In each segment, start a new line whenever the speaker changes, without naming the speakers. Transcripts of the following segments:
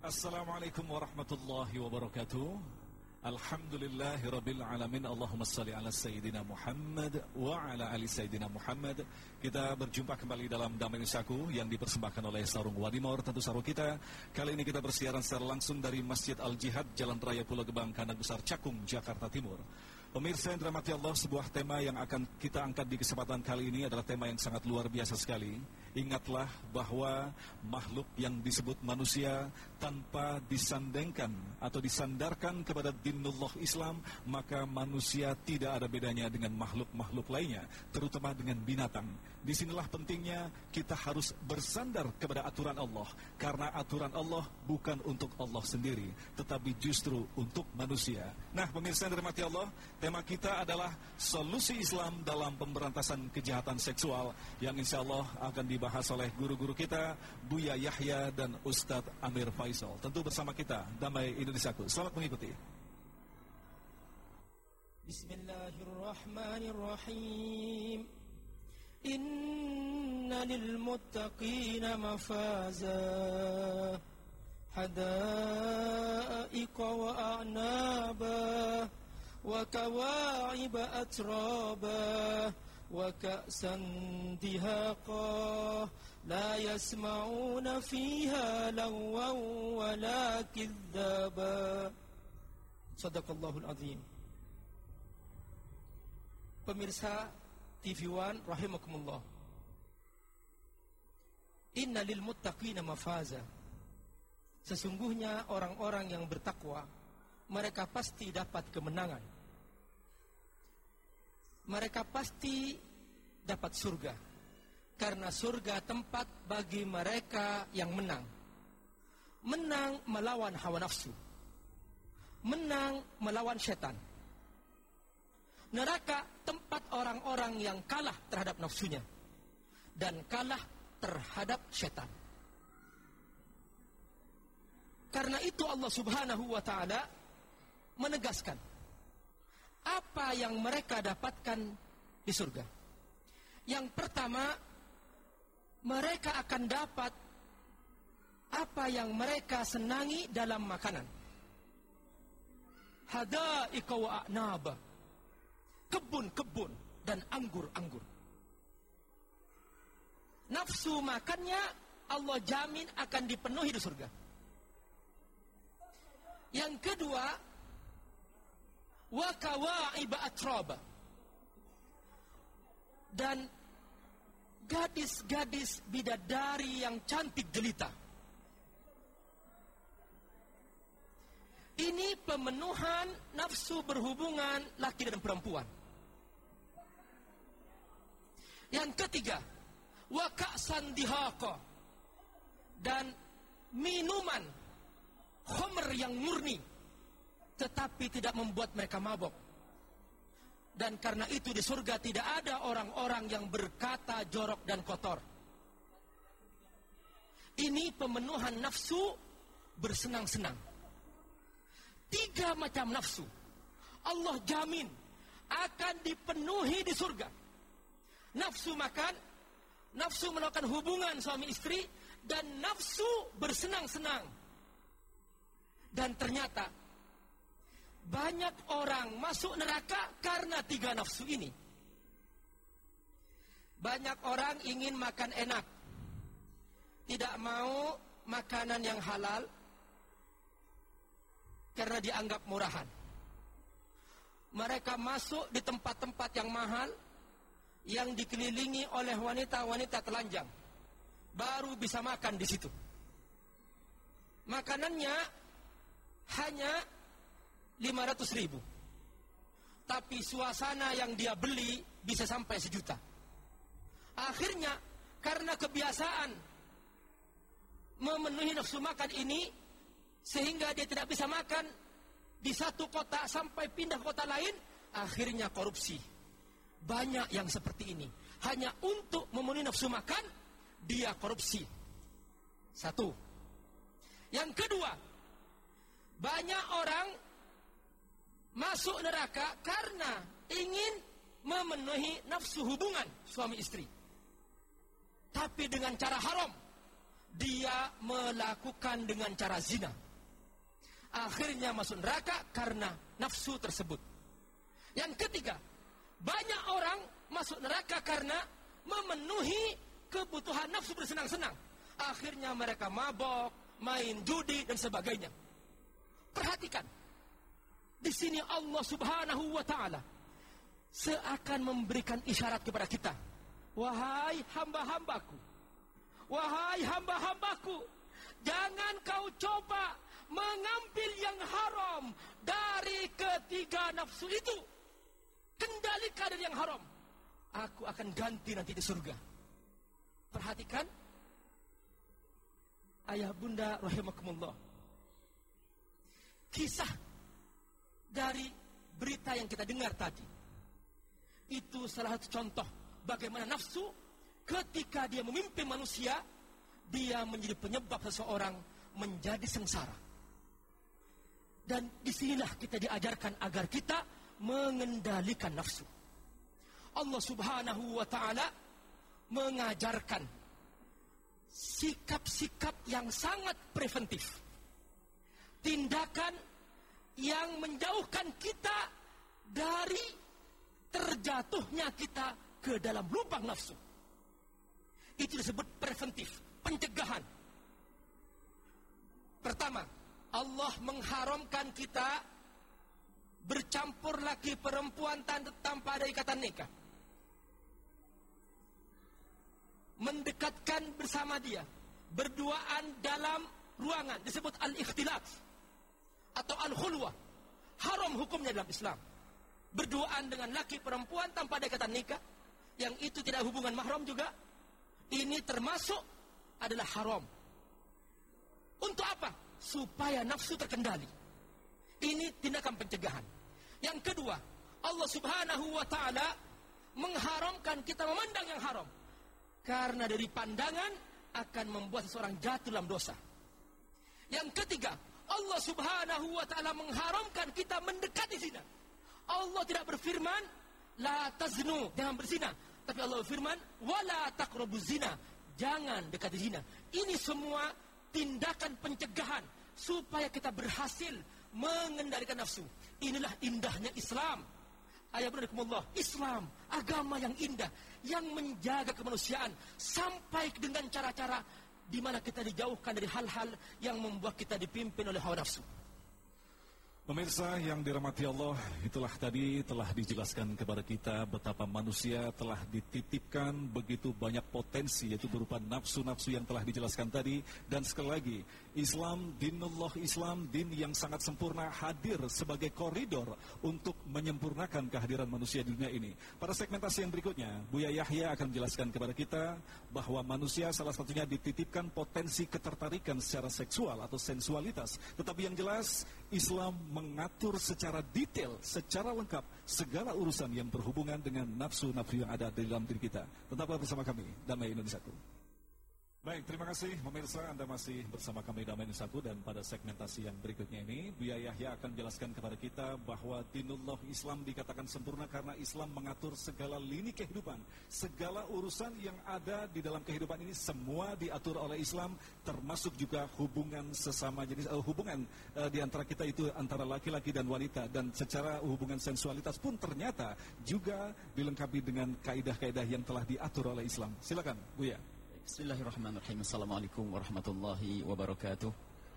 Assalamualaikum warahmatullahi wabarakatuh. Alhamdulillahirabbil alamin. Allahumma shalli ala sayyidina Muhammad wa ala ali sayyidina Muhammad. Kita berjumpa kembali dalam Damai Saku yang dipersembahkan oleh Sarung Wadimor, tentu sarung kita. Kali ini kita bersiaran secara langsung dari Masjid Al-Jihad, Jalan Raya Pulau Gebang, Kandang Besar Cakung, Jakarta Timur. Pemirsa yang dirahmati Allah, sebuah tema yang akan kita angkat di kesempatan kali ini adalah tema yang sangat luar biasa sekali. Ingatlah bahwa makhluk yang disebut manusia tanpa disandengkan atau disandarkan kepada dinullah Islam, maka manusia tidak ada bedanya dengan makhluk-makhluk lainnya, terutama dengan binatang. Disinilah pentingnya kita harus bersandar kepada aturan Allah, karena aturan Allah bukan untuk Allah sendiri, tetapi justru untuk manusia. Nah, pemirsa yang dirahmati Allah, tema kita adalah solusi Islam dalam pemberantasan kejahatan seksual, yang insya Allah akan dibahas oleh guru-guru kita, Buya Yahya dan Ustadz Amir Faisal. Tentu bersama kita, Damai Indonesiaku. Selamat mengikuti.
Bismillahirrahmanirrahim. Inna lil muttaqina mafaza, hadaiqa wa a'naba, wa kawa'iba atraba, wa ka'san dihaqa, la yasma'una fiha lagwan wa la kidzaba. Sadaqallahul azim. Pemirsa TV One rahimakumullah, inna lil muttaqina mafaza. Sesungguhnya orang-orang yang bertakwa, mereka pasti dapat kemenangan. Mereka pasti dapat surga, karena surga tempat bagi mereka yang menang. Menang melawan hawa nafsu, menang melawan setan. Neraka tempat orang-orang yang kalah terhadap nafsunya dan kalah terhadap setan. Karena itu Allah Subhanahu wa ta'ala menegaskan apa yang mereka dapatkan di surga. Yang pertama, mereka akan dapat apa yang mereka senangi dalam makanan. Hadaiqa wa a'naba, kebun-kebun dan anggur-anggur. Nafsu makannya Allah jamin akan dipenuhi di surga. Yang kedua, wa kawa'iba atraba, dan gadis-gadis bidadari yang cantik jelita. Ini pemenuhan nafsu berhubungan laki dan perempuan. Yang ketiga, wa ka'san dihaqa, dan minuman khamr yang murni tetapi tidak membuat mereka mabok. Dan karena itu di surga tidak ada orang-orang yang berkata jorok dan kotor. Ini pemenuhan nafsu bersenang-senang. 3 macam nafsu Allah jamin akan dipenuhi di surga. Nafsu makan, nafsu melakukan hubungan suami istri, dan nafsu bersenang-senang. Dan ternyata banyak orang masuk neraka karena 3 nafsu ini. Banyak orang ingin makan enak, tidak mau makanan yang halal karena dianggap murahan. Mereka masuk di tempat-tempat yang mahal, yang dikelilingi oleh wanita-wanita telanjang, baru bisa makan di situ. Makanannya hanya 500.000, tapi suasana yang dia beli bisa sampai 1 juta. Akhirnya karena kebiasaan memenuhi nafsu makan ini, sehingga dia tidak bisa makan di satu kota sampai pindah ke kota lain, akhirnya korupsi. Banyak yang seperti ini, hanya untuk memenuhi nafsu makan dia korupsi. 1. Yang kedua, banyak orang masuk neraka karena ingin memenuhi nafsu hubungan suami istri, tapi dengan cara haram, dia melakukan dengan cara zina. Akhirnya masuk neraka karena nafsu tersebut. Yang ketiga, banyak orang masuk neraka karena memenuhi kebutuhan nafsu bersenang-senang. Akhirnya mereka mabok, main judi dan sebagainya. Perhatikan, di sini Allah Subhanahu wa Ta'ala seakan memberikan isyarat kepada kita. Wahai hamba-hambaku, wahai hamba-hambaku, jangan kau coba mengambil yang haram dari ketiga nafsu itu. Kendalikan dari yang haram. Aku akan ganti nanti di surga. Perhatikan, ayah bunda rahimakumullah, kisah dari berita yang kita dengar tadi, itu salah satu contoh bagaimana nafsu ketika dia memimpin manusia, dia menjadi penyebab seseorang menjadi sengsara. Dan disinilah kita diajarkan agar kita mengendalikan nafsu. Allah Subhanahu wa Ta'ala mengajarkan sikap-sikap yang sangat preventif, tindakan yang menjauhkan kita dari terjatuhnya kita ke dalam lubang nafsu. Itu disebut preventif, pencegahan. Pertama, Allah mengharamkan kita bercampur laki perempuan tanpa ada ikatan nikah, mendekatkan bersama dia, berduaan dalam ruangan, disebut al-ikhtilat atau al-khulwah. Haram hukumnya dalam Islam. Berduaan dengan laki perempuan tanpa ada ikatan nikah, yang itu tidak hubungan mahram juga, ini termasuk adalah haram. Untuk apa? Supaya nafsu terkendali. Ini tindakan pencegahan. Yang kedua, Allah Subhanahu wa Ta'ala mengharamkan kita memandang yang haram, karena dari pandangan akan membuat seseorang jatuh dalam dosa. Yang ketiga, Allah Subhanahu wa Ta'ala mengharamkan kita mendekati zina. Allah tidak berfirman la taznu, jangan berzina, tapi Allah berfirman wala taqrabuz zina, jangan dekati zina. Ini semua tindakan pencegahan supaya kita berhasil mengendalikan nafsu. Inilah indahnya Islam. Ayyakumullah, Islam agama yang indah, yang menjaga kemanusiaan sampai dengan cara-cara di mana kita dijauhkan dari hal-hal yang membuat kita dipimpin oleh hawa nafsu.
Pemirsa yang dirahmati Allah, itulah tadi telah dijelaskan kepada kita betapa manusia telah dititipkan begitu banyak potensi, yaitu berupa nafsu-nafsu yang telah dijelaskan tadi. Dan sekali lagi, Islam, dinullah Islam, din yang sangat sempurna, hadir sebagai koridor untuk menyempurnakan kehadiran manusia di dunia ini. Pada segmentasi yang berikutnya, Buya Yahya akan menjelaskan kepada kita bahwa manusia salah satunya dititipkan potensi ketertarikan secara seksual atau sensualitas. Tetapi yang jelas, Islam mengatur secara detail, secara lengkap segala urusan yang berhubungan dengan nafsu-nafsu yang ada di dalam diri kita. Tetaplah bersama kami, Damai Indonesiaku. Baik, terima kasih pemirsa, Anda masih bersama kami Damai Indonesiaku, dan pada segmentasi yang berikutnya ini Buya Yahya akan menjelaskan kepada kita bahwa dinullah Islam dikatakan sempurna karena Islam mengatur segala lini kehidupan. Segala urusan yang ada di dalam kehidupan ini semua diatur oleh Islam, termasuk juga hubungan sesama jenis, hubungan di antara kita itu antara laki-laki dan wanita, dan secara hubungan sensualitas pun ternyata juga dilengkapi dengan kaidah-kaidah yang telah diatur oleh Islam. Silakan Buya.
Bismillahirrahmanirrahim. Assalamualaikum warahmatullahi wabarakatuh.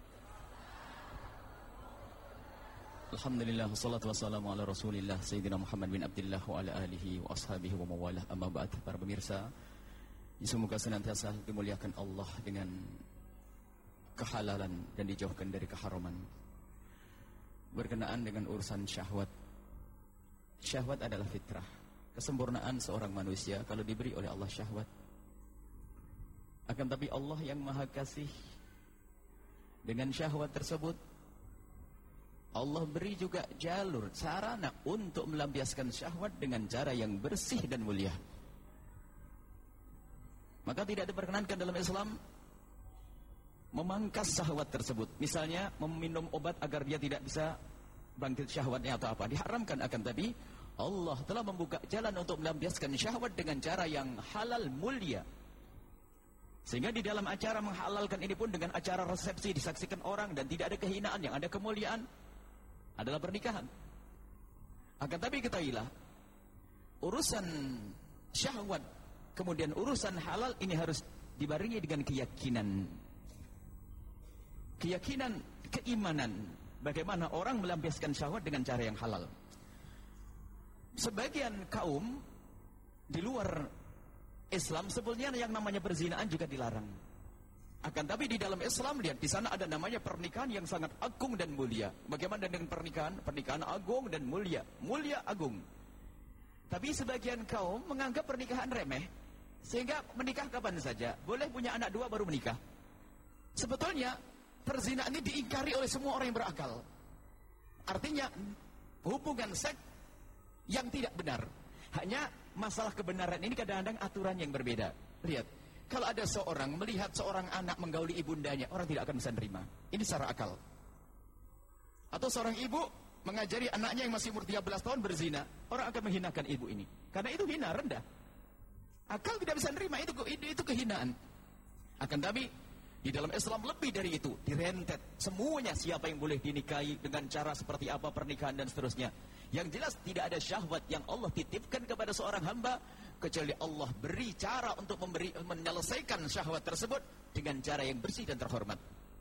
Alhamdulillah, wassalatu wassalamu ala rasulillah Sayyidina Muhammad bin Abdillah wa ala alihi wa ashabihi wa mawalah, amma ba'd. Para pemirsa, semoga senantiasa dimuliakan Allah dengan kehalalan dan dijauhkan dari keharaman. Berkenaan dengan urusan syahwat, syahwat adalah fitrah, kesempurnaan seorang manusia kalau diberi oleh Allah syahwat. Akan tapi Allah yang maha kasih, dengan syahwat tersebut Allah beri juga jalur, sarana untuk melampiaskan syahwat dengan cara yang bersih dan mulia. Maka tidak diperkenankan dalam Islam memangkas syahwat tersebut. Misalnya meminum obat agar dia tidak bisa bangkit syahwatnya atau apa, diharamkan. Akan tapi Allah telah membuka jalan untuk melampiaskan syahwat dengan cara yang halal, mulia. Sehingga di dalam acara menghalalkan ini pun dengan acara resepsi disaksikan orang dan tidak ada kehinaan, yang ada kemuliaan adalah pernikahan. Akan tapi ketahuilah, urusan syahwat kemudian urusan halal ini harus dibarengi dengan keyakinan, keimanan. Bagaimana orang melampiaskan syahwat dengan cara yang halal. Sebagian kaum di luar Islam sebetulnya yang namanya perzinaan juga dilarang. Akan tapi di dalam Islam, lihat di sana ada namanya pernikahan yang sangat agung dan mulia. Bagaimana dengan pernikahan? Pernikahan agung dan mulia, mulia agung. Tapi sebagian kaum menganggap pernikahan remeh, sehingga menikah kapan saja, boleh punya anak 2 baru menikah. Sebetulnya perzinaan ini diingkari oleh semua orang yang berakal. Artinya hubungan seks yang tidak benar. Hanya masalah kebenaran ini kadang-kadang aturan yang berbeda. Lihat, kalau ada seorang melihat seorang anak menggauli ibundanya, orang tidak akan bisa nerima. Ini secara akal. Atau seorang ibu mengajari anaknya yang masih umur 13 tahun berzina, orang akan menghinakan ibu ini. Karena itu hina, rendah. Akal tidak bisa nerima, itu kehinaan. Akan tapi di dalam Islam lebih dari itu, direntet semuanya, siapa yang boleh dinikahi, dengan cara seperti apa pernikahan dan seterusnya. Yang jelas tidak ada syahwat yang Allah titipkan kepada seorang hamba kecuali Allah beri cara untuk menyelesaikan syahwat tersebut dengan cara yang bersih dan terhormat.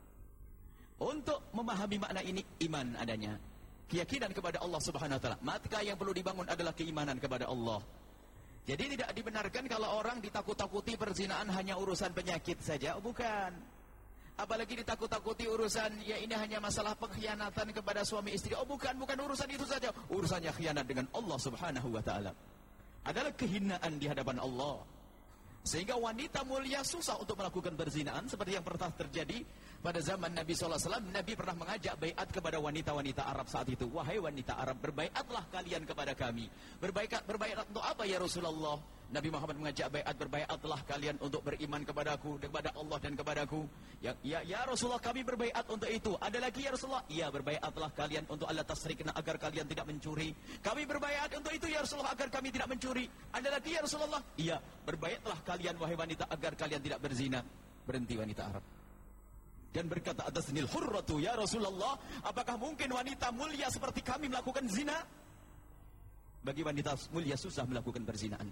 Untuk memahami makna ini, iman adanya, keyakinan kepada Allah Subhanahu wa taala. Maka yang perlu dibangun adalah keimanan kepada Allah. Jadi tidak dibenarkan kalau orang ditakut-takuti perzinaan hanya urusan penyakit saja. Bukan. Apalagi ditakut-takuti urusan, ya ini hanya masalah pengkhianatan kepada suami istri. Bukan urusan itu saja. Urusannya khianat dengan Allah Subhanahu wa taala. Adalah kehinaan di hadapan Allah. Sehingga wanita mulia susah untuk melakukan perzinaan seperti yang pernah terjadi pada zaman Nabi SAW. Nabi pernah mengajak baiat kepada wanita-wanita Arab saat itu. Wahai wanita Arab, berbaiatlah kalian kepada kami. Berbaiat untuk apa ya Rasulullah? Nabi Muhammad mengajak baiat, berbaiatlah kalian untuk beriman kepadaku, kepada Allah dan kepadaku. Ya Rasulullah, kami berbaiat untuk itu. Ada lagi ya Rasulullah? Ya, berbaiatlah kalian untuk Allah tasrikna, agar kalian tidak mencuri. Kami berbaiat untuk itu ya Rasulullah, agar kami tidak mencuri. Ada lagi ya Rasulullah? Iya, berbaiatlah kalian wahai wanita agar kalian tidak berzina. Berhenti wanita Arab dan berkata atas nil hurratu, ya Rasulullah, apakah mungkin wanita mulia seperti kami melakukan zina? Bagi wanita mulia susah melakukan perzinaan.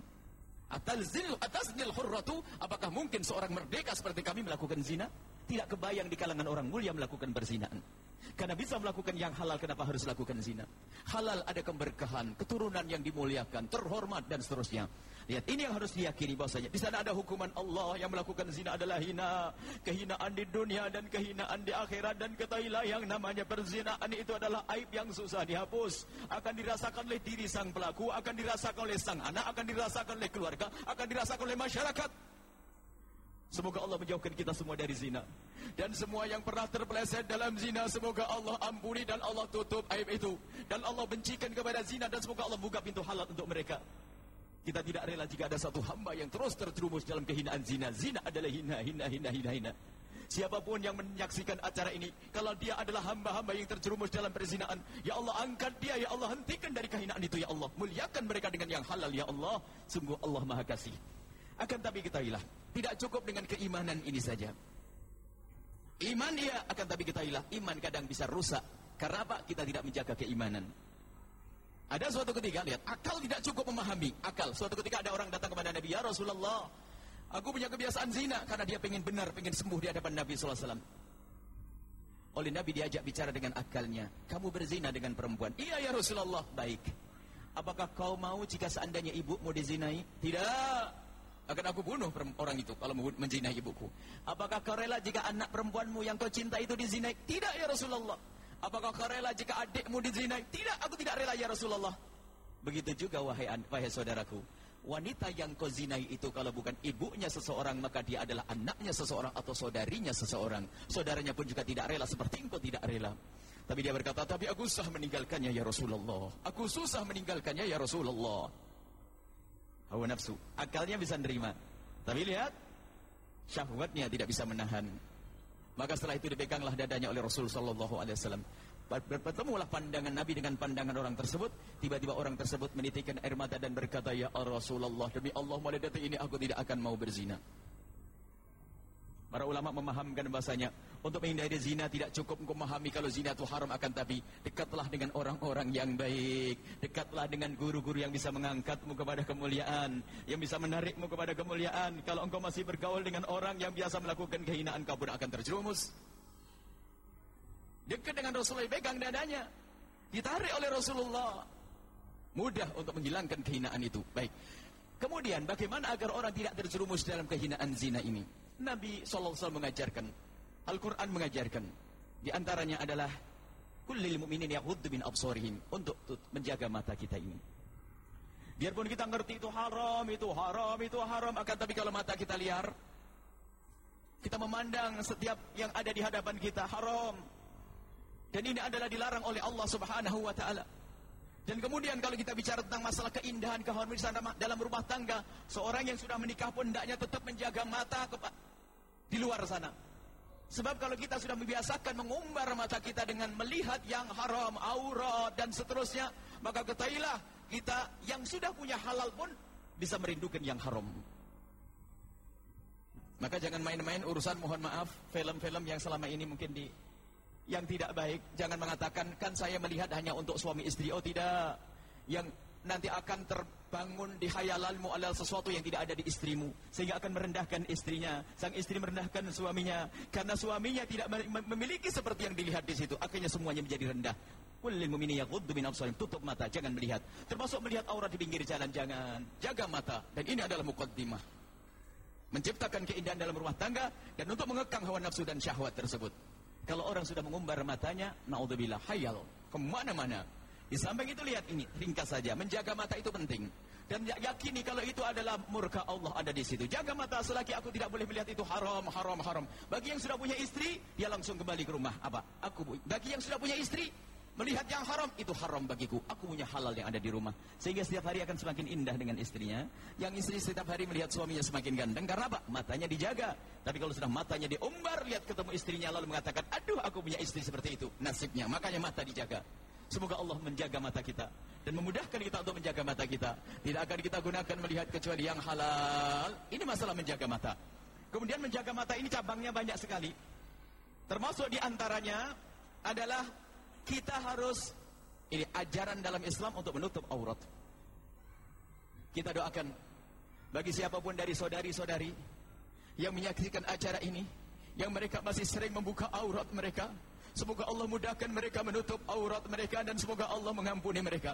Atas nil hurratu, apakah mungkin seorang merdeka seperti kami melakukan zina? Tidak kebayang di kalangan orang mulia melakukan perzinaan. Karena bisa melakukan yang halal, kenapa harus lakukan zina? Halal ada keberkahan, keturunan yang dimuliakan, terhormat dan seterusnya. Lihat, ini yang harus diyakini bahwasanya di sana ada hukuman Allah. Yang melakukan zina adalah hina, kehinaan di dunia dan kehinaan di akhirat. Dan ketahuilah yang namanya perzinaan itu adalah aib yang susah dihapus. Akan dirasakan oleh diri sang pelaku, akan dirasakan oleh sang anak, akan dirasakan oleh keluarga, akan dirasakan oleh masyarakat. Semoga Allah menjauhkan kita semua dari zina. Dan semua yang pernah terpeleset dalam zina, semoga Allah ampuni dan Allah tutup aib itu. Dan Allah bencikan kepada zina, dan semoga Allah buka pintu halal untuk mereka. Kita tidak rela jika ada satu hamba yang terus terjerumus dalam kehinaan zina. Zina adalah hina. Siapapun yang menyaksikan acara ini, kalau dia adalah hamba-hamba yang terjerumus dalam perzinaan, ya Allah angkat dia, ya Allah hentikan dari kehinaan itu, ya Allah muliakan mereka dengan yang halal, ya Allah. Sungguh Allah Maha Kasih. Akan tapi ketahuilah, tidak cukup dengan keimanan ini saja. Iman iya, akan tapi ketahuilah, iman kadang bisa rusak. Karena apa? Kita tidak menjaga keimanan. Ada suatu ketika, lihat, akal tidak cukup memahami. Akal, suatu ketika ada orang datang kepada Nabi, ya Rasulullah, aku punya kebiasaan zina. Karena dia pengen benar, pengen sembuh di hadapan Nabi SAW. Oleh Nabi diajak bicara dengan akalnya. Kamu berzina dengan perempuan. Iya ya Rasulullah. Baik. Apakah kau mau jika seandainya ibu mau dizinai? Tidak. Akan aku bunuh orang itu kalau mau menzinai ibuku. Apakah kau rela jika anak perempuanmu yang kau cinta itu dizinai? Tidak ya Rasulullah. Apakah kau rela jika adikmu dizinai? Tidak, aku tidak rela ya Rasulullah. Begitu juga wahai saudaraku. Wanita yang kau zinai itu kalau bukan ibunya seseorang, maka dia adalah anaknya seseorang atau saudarinya seseorang. Saudaranya pun juga tidak rela seperti engkau tidak rela. Tapi dia berkata, tapi aku susah meninggalkannya ya Rasulullah. Aku susah meninggalkannya ya Rasulullah. Hawa nafsu, akalnya bisa menerima, tapi lihat, syahwatnya tidak bisa menahan. Maka setelah itu dipeganglah dadanya oleh Rasul Sallallahu Alaihi Wasallam. Bertemulah pandangan Nabi dengan pandangan orang tersebut. Tiba-tiba orang tersebut menitikkan air mata dan berkata, ya Rasulullah, demi Allah mulai detik ini aku tidak akan mau berzina. Para ulama memahamkan bahasanya, untuk menghindari zina tidak cukup engkau memahami kalau zina itu haram, akan tapi dekatlah dengan orang-orang yang baik, dekatlah dengan guru-guru yang bisa mengangkatmu kepada kemuliaan, yang bisa menarikmu kepada kemuliaan. Kalau engkau masih bergaul dengan orang yang biasa melakukan kehinaan, kau pun akan terjerumus. Dekat dengan Rasulullah, pegang dadanya, ditarik oleh Rasulullah, mudah untuk menghilangkan kehinaan itu. Baik. Kemudian bagaimana agar orang tidak terjerumus dalam kehinaan zina ini? Nabi SAW mengajarkan, Al-Quran mengajarkan, di antaranya adalah kullil mu'minin yaghuddu min absarihim, untuk menjaga mata kita ini. Biarpun kita ngerti itu haram, akan tapi kalau mata kita liar, kita memandang setiap yang ada di hadapan kita haram, dan ini adalah dilarang oleh Allah Subhanahu wa ta'ala. Dan kemudian kalau kita bicara tentang masalah keindahan, keharmonisan dalam rumah tangga, seorang yang sudah menikah pun hendaknya tetap menjaga mata di luar sana. Sebab kalau kita sudah membiasakan mengumbar mata kita dengan melihat yang haram, aurat dan seterusnya, maka ketahuilah kita yang sudah punya halal pun bisa merindukan yang haram. Maka jangan main-main urusan, mohon maaf, film-film yang selama ini mungkin yang tidak baik. Jangan mengatakan, kan saya melihat hanya untuk suami istri. Oh tidak, yang nanti akan terbangun di khayalanmu adalah sesuatu yang tidak ada di istrimu, sehingga akan merendahkan istrinya. Sang istri merendahkan suaminya, karena suaminya tidak memiliki seperti yang dilihat di situ. Akhirnya semuanya menjadi rendah. Kullil mu'minina yaghuddu min absarihim, tutup mata, jangan melihat. Termasuk melihat aurat di pinggir jalan, jangan. Jaga mata. Dan ini adalah muqaddimah menciptakan keindahan dalam rumah tangga dan untuk mengekang hawa nafsu dan syahwat tersebut. Kalau orang sudah mengumbar matanya, naudzubillah, hayal kemana-mana. Di samping itu lihat ini, ringkas saja, menjaga mata itu penting. Dan yakini kalau itu adalah murka Allah ada di situ. Jaga mata, selagi aku tidak boleh melihat itu haram. Bagi yang sudah punya istri, dia langsung kembali ke rumah. Bagi yang sudah punya istri, melihat yang haram, itu haram bagiku. Aku punya halal yang ada di rumah. Sehingga setiap hari akan semakin indah dengan istrinya. Yang istri setiap hari melihat suaminya semakin ganteng. Karena apa? Matanya dijaga. Tapi kalau sudah matanya diumbar, lihat ketemu istrinya lalu mengatakan, aduh aku punya istri seperti itu. Nasibnya, makanya mata dijaga. Semoga Allah menjaga mata kita dan memudahkan kita untuk menjaga mata kita. Tidak akan kita gunakan melihat kecuali yang halal. Ini masalah menjaga mata. Kemudian menjaga mata ini cabangnya banyak sekali. Termasuk diantaranya adalah kita harus, ini ajaran dalam Islam untuk menutup aurat. Kita doakan bagi siapapun dari saudari-saudari yang menyaksikan acara ini, yang mereka masih sering membuka aurat mereka, semoga Allah mudahkan mereka menutup aurat mereka dan semoga Allah mengampuni mereka.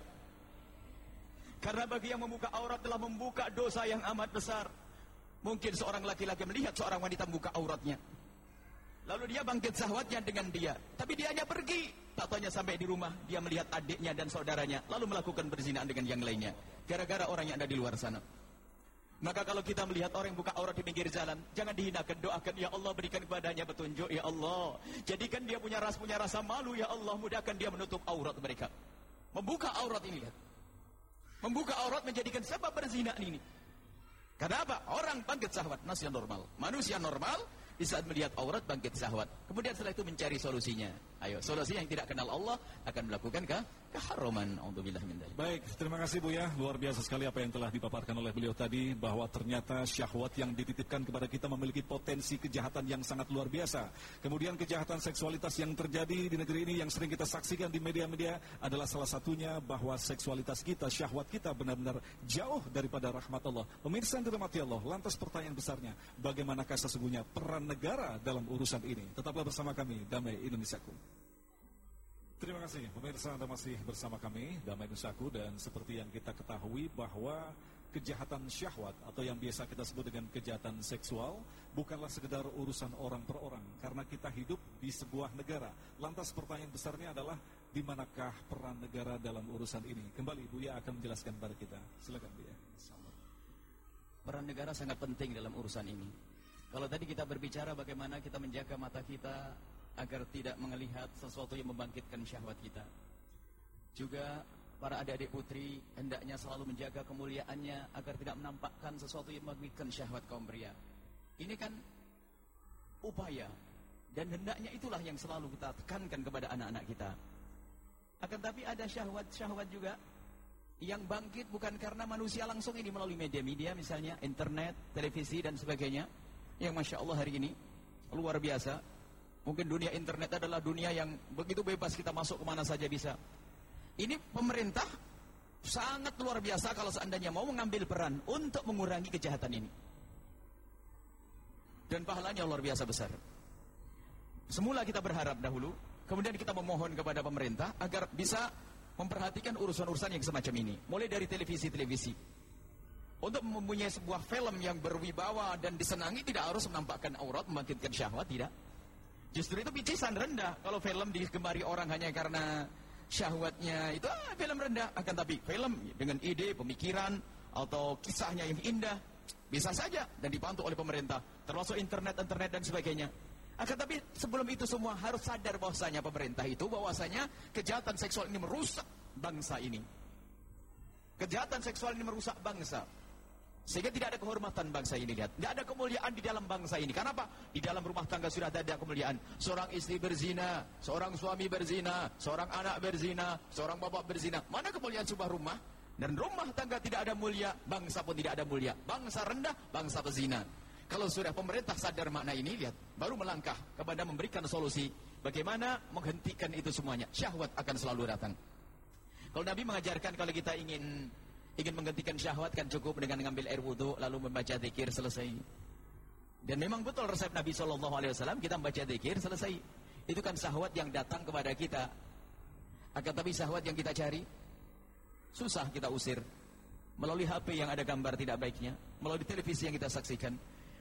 Karena bagi yang membuka aurat telah membuka dosa yang amat besar. Mungkin seorang laki-laki melihat seorang wanita membuka auratnya, lalu dia bangkit syahwatnya dengan dia, tapi dia hanya pergi, tak tanya sampai di rumah dia melihat adiknya dan saudaranya, lalu melakukan perzinahan dengan yang lainnya, gara-gara orang yang ada di luar sana. Maka kalau kita melihat orang yang buka aurat di pinggir jalan, jangan dihinakan, doakan, ya Allah berikan kepadanya petunjuk, ya Allah jadikan dia punya rasa malu, ya Allah mudahkan dia menutup aurat mereka. Membuka aurat ini, lihat, membuka aurat menjadikan sebab perzinahan ini. Karena apa? Orang bangkit syahwat, manusia normal di saat melihat aurat bangkit syahwat. Kemudian setelah itu mencari solusinya. Ayo, solusi yang tidak kenal Allah akan melakukan keharaman. Auzubillah min dzalik.
Baik, terima kasih Buya. Luar biasa sekali apa yang telah dipaparkan oleh beliau tadi, bahwa ternyata syahwat yang dititipkan kepada kita memiliki potensi kejahatan yang sangat luar biasa. Kemudian kejahatan seksualitas yang terjadi di negeri ini yang sering kita saksikan di media-media adalah salah satunya bahwa seksualitas kita, syahwat kita benar-benar jauh daripada rahmat Allah. Pemirsa yang dirahmati Allah, lantas pertanyaan besarnya, bagaimanakah sesungguhnya peran negara dalam urusan ini? Tetaplah bersama kami, Damai Indonesiaku. Terima kasih pemirsa, Anda masih bersama kami Damai Indonesiaku, dan seperti yang kita ketahui bahwa kejahatan syahwat atau yang biasa kita sebut dengan kejahatan seksual bukanlah sekedar urusan orang per orang, karena kita hidup di sebuah negara. Lantas pertanyaan besarnya adalah di manakah peran negara dalam urusan ini? Kembali Buya akan menjelaskan kepada kita. Silakan Buya.
Peran negara sangat penting dalam urusan ini. Kalau tadi kita berbicara bagaimana kita menjaga mata kita agar tidak melihat sesuatu yang membangkitkan syahwat kita. Juga para adik-adik putri hendaknya selalu menjaga kemuliaannya agar tidak menampakkan sesuatu yang membangkitkan syahwat kaum pria. Ini kan upaya, dan hendaknya itulah yang selalu kita tekankan kepada anak-anak kita. Akan tapi ada syahwat-syahwat juga yang bangkit bukan karena manusia langsung ini, melalui media-media misalnya internet, televisi dan sebagainya, yang Masya Allah hari ini luar biasa. Mungkin dunia internet adalah dunia yang begitu bebas, kita masuk kemana saja bisa. Ini pemerintah sangat luar biasa kalau seandainya mau mengambil peran untuk mengurangi kejahatan ini. Dan pahalanya luar biasa besar. Semula kita berharap dahulu, kemudian kita memohon kepada pemerintah agar bisa memperhatikan urusan-urusan yang semacam ini. Mulai dari televisi-televisi. Untuk mempunyai sebuah film yang berwibawa dan disenangi tidak harus menampakkan aurat, membangkitkan syahwat, tidak. Justru itu picisan rendah. Kalau film digemari orang hanya karena syahwatnya, itu film rendah. Akan tapi film dengan ide, pemikiran, atau kisahnya yang indah, bisa saja dan dibantu oleh pemerintah. Termasuk internet dan sebagainya. Akan tapi sebelum itu semua harus sadar bahwasanya pemerintah itu, bahwasanya kejahatan seksual ini merusak bangsa ini. Kejahatan seksual ini merusak bangsa. Sehingga tidak ada kehormatan bangsa ini, lihat. Tidak ada kemuliaan di dalam bangsa ini. Kenapa? Di dalam rumah tangga sudah ada kemuliaan. Seorang istri berzina, seorang suami berzina, seorang anak berzina, seorang bapak berzina. Mana kemuliaan sebuah rumah? Dan rumah tangga tidak ada mulia, bangsa pun tidak ada mulia. Bangsa rendah, bangsa berzina. Kalau sudah pemerintah sadar makna ini, lihat, baru melangkah kepada memberikan solusi bagaimana menghentikan itu semuanya. Syahwat akan selalu datang. Kalau Nabi mengajarkan kalau kita ingin menghentikan syahwat kan cukup dengan mengambil air wudhu lalu membaca zikir, selesai. Dan memang betul resep Nabi SAW, kita membaca zikir, selesai. Itu kan syahwat yang datang kepada kita. Akan tapi syahwat yang kita cari susah kita usir. Melalui HP yang ada gambar tidak baiknya, melalui televisi yang kita saksikan.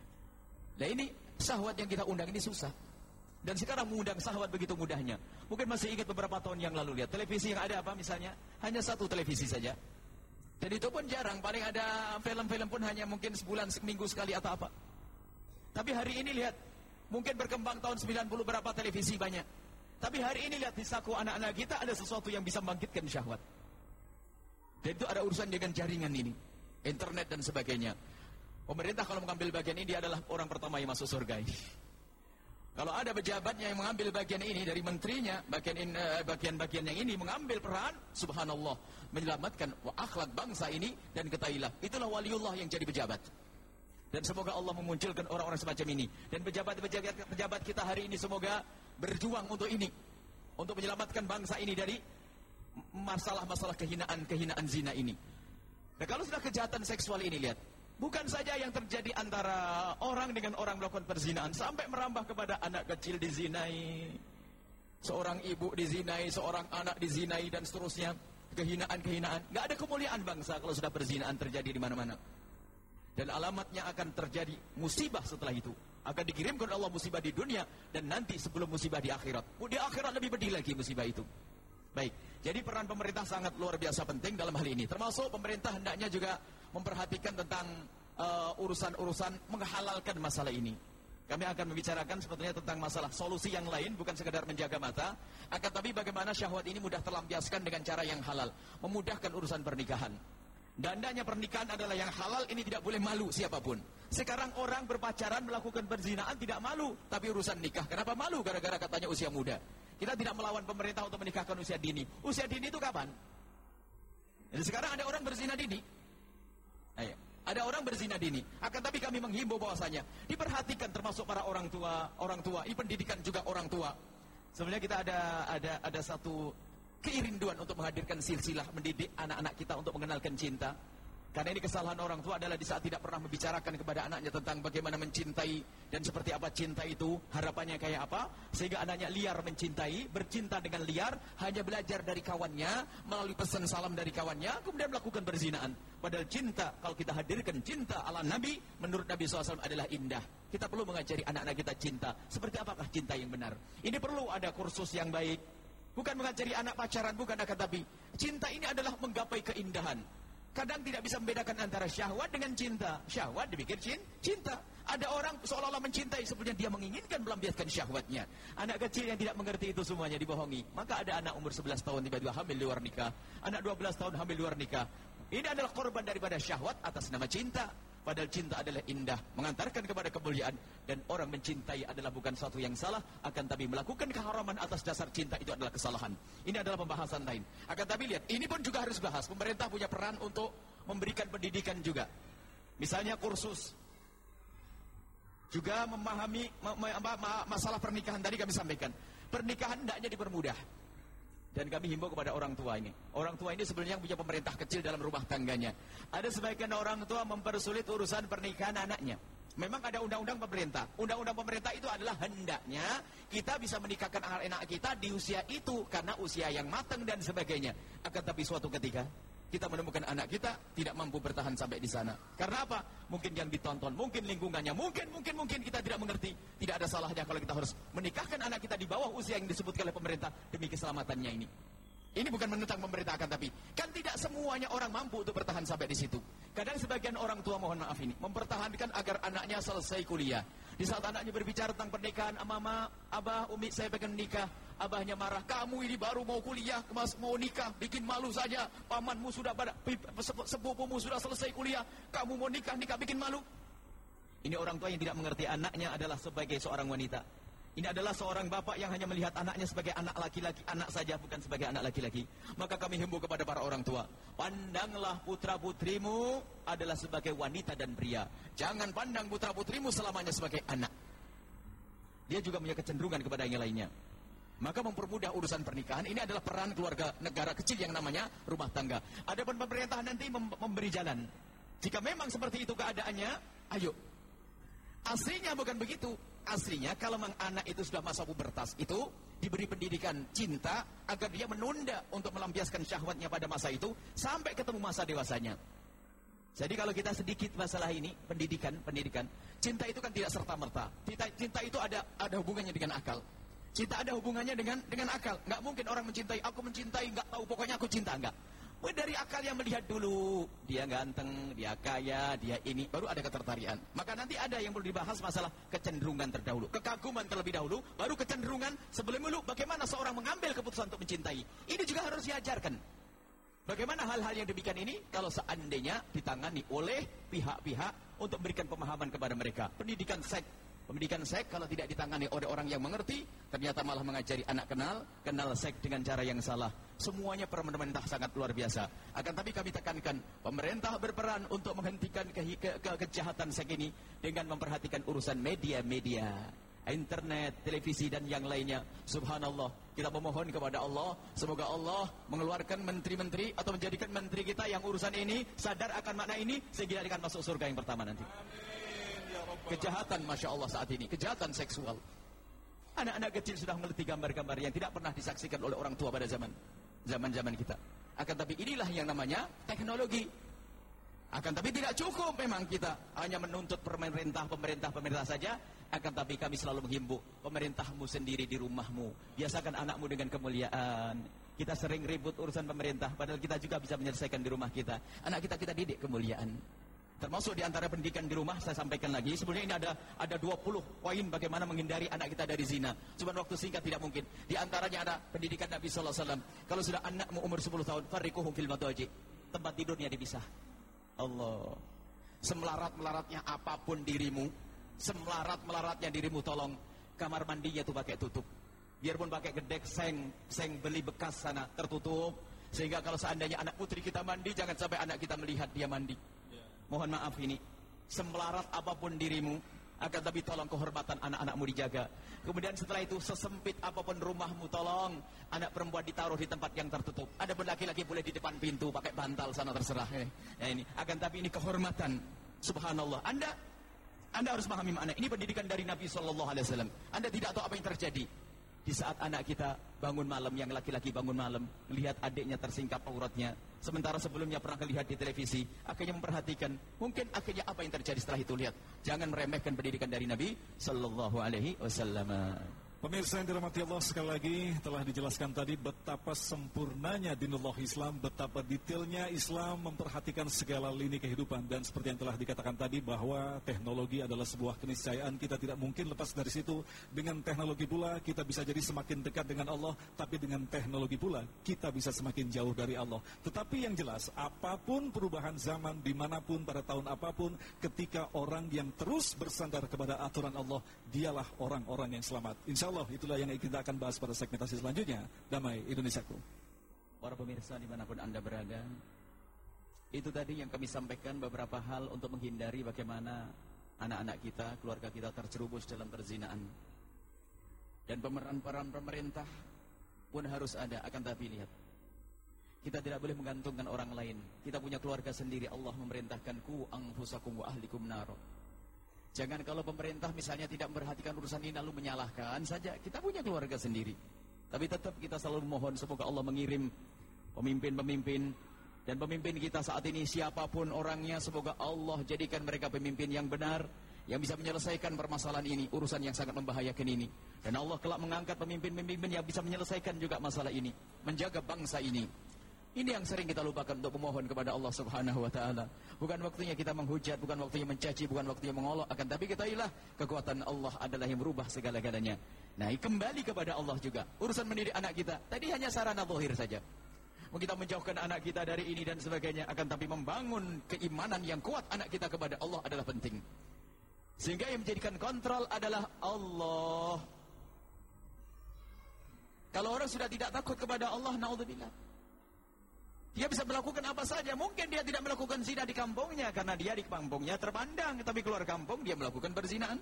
Nah ini syahwat yang kita undang ini susah. Dan sekarang mengundang syahwat begitu mudahnya. Mungkin masih ingat beberapa tahun yang lalu, lihat televisi yang ada apa misalnya, hanya satu televisi saja. Dan itu pun jarang, paling ada film-film pun hanya mungkin sebulan, seminggu sekali atau apa. Tapi hari ini lihat, mungkin berkembang tahun 90 berapa televisi banyak. Tapi hari ini lihat di saku anak-anak kita ada sesuatu yang bisa membangkitkan syahwat. Dan itu ada urusan dengan jaringan ini, internet dan sebagainya. Pemerintah kalau mengambil bagian ini, dia adalah orang pertama yang masuk surga ini. Kalau ada pejabatnya yang mengambil bagian ini dari menterinya, bagian-bagian yang ini mengambil peran, subhanallah, menyelamatkan akhlak bangsa ini, dan ketahuilah, itulah waliullah yang jadi pejabat. Dan semoga Allah memunculkan orang-orang semacam ini. Dan pejabat kita hari ini semoga berjuang untuk ini, untuk menyelamatkan bangsa ini dari masalah-masalah kehinaan zina ini. Nah kalau sudah kejahatan seksual ini, lihat, bukan saja yang terjadi antara orang dengan orang melakukan perzinaan, sampai merambah kepada anak kecil dizinai, seorang ibu dizinai, seorang anak dizinai, dan seterusnya. Kehinaan-kehinaan. Gak ada kemuliaan bangsa kalau sudah perzinaan terjadi di mana-mana. Dan alamatnya akan terjadi musibah setelah itu. Akan dikirimkan Allah musibah di dunia, dan nanti sebelum musibah di akhirat. Di akhirat lebih pedih lagi musibah itu. Baik, jadi peran pemerintah sangat luar biasa penting dalam hal ini. Termasuk pemerintah hendaknya juga memperhatikan tentang urusan-urusan menghalalkan masalah ini. Kami akan membicarakan sebetulnya tentang masalah solusi yang lain, bukan sekedar menjaga mata, akan tapi bagaimana syahwat ini mudah terlampiaskan dengan cara yang halal, memudahkan urusan pernikahan. Dan hendaknya pernikahan adalah yang halal, ini tidak boleh malu siapapun. Sekarang orang berpacaran melakukan perzinaan tidak malu, tapi urusan nikah, kenapa malu? Gara-gara katanya usia muda. Kita tidak melawan pemerintah untuk menikahkan usia dini. Usia dini itu kapan? Jadi sekarang ada orang berzina dini. Ayo. Ada orang berzina dini. Akan tapi kami menghimbau bahwasanya diperhatikan termasuk para orang tua, ini pendidikan juga orang tua. Sebenarnya kita ada satu keirinduan untuk menghadirkan silsilah mendidik anak-anak kita untuk mengenalkan cinta. Karena ini kesalahan orang tua adalah di saat tidak pernah membicarakan kepada anaknya tentang bagaimana mencintai dan seperti apa cinta itu, harapannya kayak apa, sehingga anaknya liar mencintai, bercinta dengan liar, hanya belajar dari kawannya, melalui pesan salam dari kawannya, kemudian melakukan perzinaan. Padahal cinta, kalau kita hadirkan cinta ala Nabi, menurut Nabi SAW adalah indah. Kita perlu mengajari anak-anak kita cinta. Seperti apakah cinta yang benar? Ini perlu ada kursus yang baik. Bukan mengajari anak pacaran, bukan, akan tapi cinta ini adalah menggapai keindahan. Kadang tidak bisa membedakan antara syahwat dengan cinta. Syahwat dipikir cinta. Ada orang seolah-olah mencintai, sebenarnya dia menginginkan melampiaskan syahwatnya. Anak kecil yang tidak mengerti itu semuanya dibohongi. Maka ada anak umur 11 tahun tiba-tiba hamil di luar nikah. Anak 12 tahun hamil di luar nikah. Ini adalah korban daripada syahwat atas nama cinta. Padahal cinta adalah indah, mengantarkan kepada kemuliaan. Dan orang mencintai adalah bukan sesuatu yang salah, akan tapi melakukan keharaman atas dasar cinta itu adalah kesalahan. Ini adalah pembahasan lain. Akan tapi lihat, ini pun juga harus bahas. Pemerintah punya peran untuk memberikan pendidikan juga. Misalnya kursus Juga memahami masalah pernikahan tadi kami sampaikan. Pernikahan hendaknya dipermudah. Dan kami himbau kepada orang tua ini. Orang tua ini sebenarnya punya pemerintah kecil dalam rumah tangganya. Ada sebagian orang tua mempersulit urusan pernikahan anaknya. Memang ada undang-undang pemerintah. Undang-undang pemerintah itu adalah hendaknya kita bisa menikahkan anak-anak kita di usia itu. Karena usia yang matang dan sebagainya. Akan tapi suatu ketika kita menemukan anak kita tidak mampu bertahan sampai di sana. Karena apa? Mungkin yang ditonton, mungkin lingkungannya, mungkin kita tidak mengerti. Tidak ada salahnya kalau kita harus menikahkan anak kita di bawah usia yang disebutkan oleh pemerintah demi keselamatannya ini. Ini bukan menentang pemerintah, akan tapi kan tidak semuanya orang mampu untuk bertahan sampai di situ. Kadang sebagian orang tua, mohon maaf ini, mempertahankan agar anaknya selesai kuliah. Di saat anaknya berbicara tentang pernikahan, mama, abah, umi, saya pengen nikah. Abahnya marah, kamu ini baru mau kuliah, mau nikah, bikin malu saja. Pamanmu sudah pada, sepupumu sudah selesai kuliah, kamu mau nikah, bikin malu. Ini orang tua yang tidak mengerti anaknya adalah sebagai seorang wanita. Ini adalah seorang bapak yang hanya melihat anaknya sebagai anak laki-laki, anak saja, bukan sebagai anak laki-laki. Maka kami himbau kepada para orang tua, pandanglah putra-putrimu adalah sebagai wanita dan pria. Jangan pandang putra-putrimu selamanya sebagai anak. Dia juga punya kecenderungan kepada yang lainnya. Maka mempermudah urusan pernikahan, ini adalah peran keluarga negara kecil yang namanya rumah tangga. Adapun pemerintah nanti memberi jalan. Jika memang seperti itu keadaannya, ayo. Aslinya bukan begitu. Aslinya kalau memang anak itu sudah masa pubertas, itu diberi pendidikan cinta agar dia menunda untuk melampiaskan syahwatnya pada masa itu sampai ketemu masa dewasanya. Jadi kalau kita sedikit masalah ini, pendidikan, cinta itu kan tidak serta-merta. Cinta itu ada hubungannya dengan akal. Cinta ada hubungannya dengan akal. Nggak mungkin orang mencintai, aku mencintai, nggak tahu pokoknya aku cinta, nggak. Dari akal yang melihat dulu, dia ganteng, dia kaya, dia ini, baru ada ketertarikan. Maka nanti ada yang perlu dibahas masalah kecenderungan terdahulu, kekaguman terlebih dahulu, baru kecenderungan sebelum dulu. Bagaimana seorang mengambil keputusan untuk mencintai? Ini juga harus diajarkan. Bagaimana hal-hal yang demikian ini kalau seandainya ditangani oleh pihak-pihak untuk memberikan pemahaman kepada mereka. Pendidikan seks kalau tidak ditangani oleh orang yang mengerti, ternyata malah mengajari anak kenal seks dengan cara yang salah. Semuanya pemerintah sangat luar biasa. Akan tapi kami tekankan, pemerintah berperan untuk menghentikan kejahatan seks ini dengan memperhatikan urusan media-media, internet, televisi dan yang lainnya. Subhanallah, kita memohon kepada Allah, semoga Allah mengeluarkan menteri-menteri atau menjadikan menteri kita yang urusan ini sadar akan makna ini sehingga akan masuk surga yang pertama nanti. Kejahatan, Masya Allah saat ini, kejahatan seksual. Anak-anak kecil sudah meneliti gambar-gambar yang tidak pernah disaksikan oleh orang tua pada zaman kita. Akan tapi inilah yang namanya teknologi. Akan tapi tidak cukup memang kita hanya menuntut pemerintah saja. Akan tapi kami selalu menghimbau, pemerintahmu sendiri di rumahmu. Biasakan anakmu dengan kemuliaan. Kita sering ribut urusan pemerintah, padahal kita juga bisa menyelesaikan di rumah kita. Anak kita didik kemuliaan. Termasuk di antara pendidikan di rumah, saya sampaikan lagi, sebenarnya ini ada 20 poin bagaimana menghindari anak kita dari zina. Cuma waktu singkat tidak mungkin. Di antaranya ada pendidikan Nabi sallallahu alaihi wasallam. Kalau sudah anakmu umur 10 tahun, farriquhum fil madaji. Tempat tidurnya dipisah. Allah. Semelarat-melaratnya apapun dirimu, semelarat-melaratnya dirimu, tolong kamar mandinya itu pakai tutup. Biarpun pakai gedek, seng beli bekas sana tertutup. Sehingga kalau seandainya anak putri kita mandi, jangan sampai anak kita melihat dia mandi. Mohon maaf ini, semelarat apapun dirimu, akan tapi tolong kehormatan anak-anakmu dijaga. Kemudian setelah itu, sesempit apapun rumahmu, tolong anak perempuan ditaruh di tempat yang tertutup. Ada pun laki-laki boleh di depan pintu, pakai bantal sana terserah. Ya ini, akan tapi ini kehormatan. Subhanallah. Anda harus pahami makna. Ini pendidikan dari Nabi Sallallahu Alaihi Wasallam. Anda tidak tahu apa yang terjadi di saat anak kita bangun malam, yang laki-laki bangun malam, melihat adiknya tersingkap auratnya, sementara sebelumnya pernah lihat di televisi, akhirnya memperhatikan, mungkin akhirnya apa yang terjadi setelah itu. Lihat, jangan meremehkan pendidikan dari Nabi Sallallahu Alaihi Wasallam.
Pemirsa yang dirahmati Allah, sekali lagi telah dijelaskan tadi betapa sempurnanya dinullah Islam, betapa detailnya Islam memperhatikan segala lini kehidupan. Dan seperti yang telah dikatakan tadi bahwa teknologi adalah sebuah keniscayaan, kita tidak mungkin lepas dari situ. Dengan teknologi pula kita bisa jadi semakin dekat dengan Allah, tapi dengan teknologi pula kita bisa semakin jauh dari Allah. Tetapi yang jelas, apapun perubahan zaman, dimanapun, pada tahun apapun, ketika orang yang terus bersandar kepada aturan Allah, dialah orang-orang yang selamat. Insya Allah itulah yang kita akan bahas pada segmentasi selanjutnya. Damai Indonesiaku.
Para pemirsa dimanapun Anda berada, itu tadi yang kami sampaikan beberapa hal untuk menghindari bagaimana anak-anak kita, keluarga kita terjerumus dalam perzinaan. Dan pemeran-peran pemerintah pun harus ada. Akan tapi lihat, kita tidak boleh menggantungkan orang lain. Kita punya keluarga sendiri. Allah memerintahkan ku anfusakum wa ahlikum nar. Jangan kalau pemerintah misalnya tidak memperhatikan urusan ini lalu menyalahkan saja. Kita punya keluarga sendiri. Tapi tetap kita selalu mohon semoga Allah mengirim pemimpin-pemimpin. Dan pemimpin kita saat ini siapapun orangnya, semoga Allah jadikan mereka pemimpin yang benar, yang bisa menyelesaikan permasalahan ini, urusan yang sangat membahayakan ini. Dan Allah kelak mengangkat pemimpin-pemimpin yang bisa menyelesaikan juga masalah ini, menjaga bangsa ini. Ini yang sering kita lupakan untuk memohon kepada Allah Subhanahu wa taala. Bukan waktunya kita menghujat, bukan waktunya mencaci, bukan waktunya mengolok, akan tapi ketahuilah kekuatan Allah adalah yang merubah segala-galanya. Nah, kembali kepada Allah juga. Urusan mendidik anak kita tadi hanya sarana zahir saja. Kita menjauhkan anak kita dari ini dan sebagainya, akan tapi membangun keimanan yang kuat anak kita kepada Allah adalah penting. Sehingga yang menjadikan kontrol adalah Allah. Kalau orang sudah tidak takut kepada Allah, naudzubillah, dia bisa melakukan apa saja. Mungkin dia tidak melakukan zina di kampungnya karena dia di kampungnya terpandang, tapi keluar kampung dia melakukan perzinaan.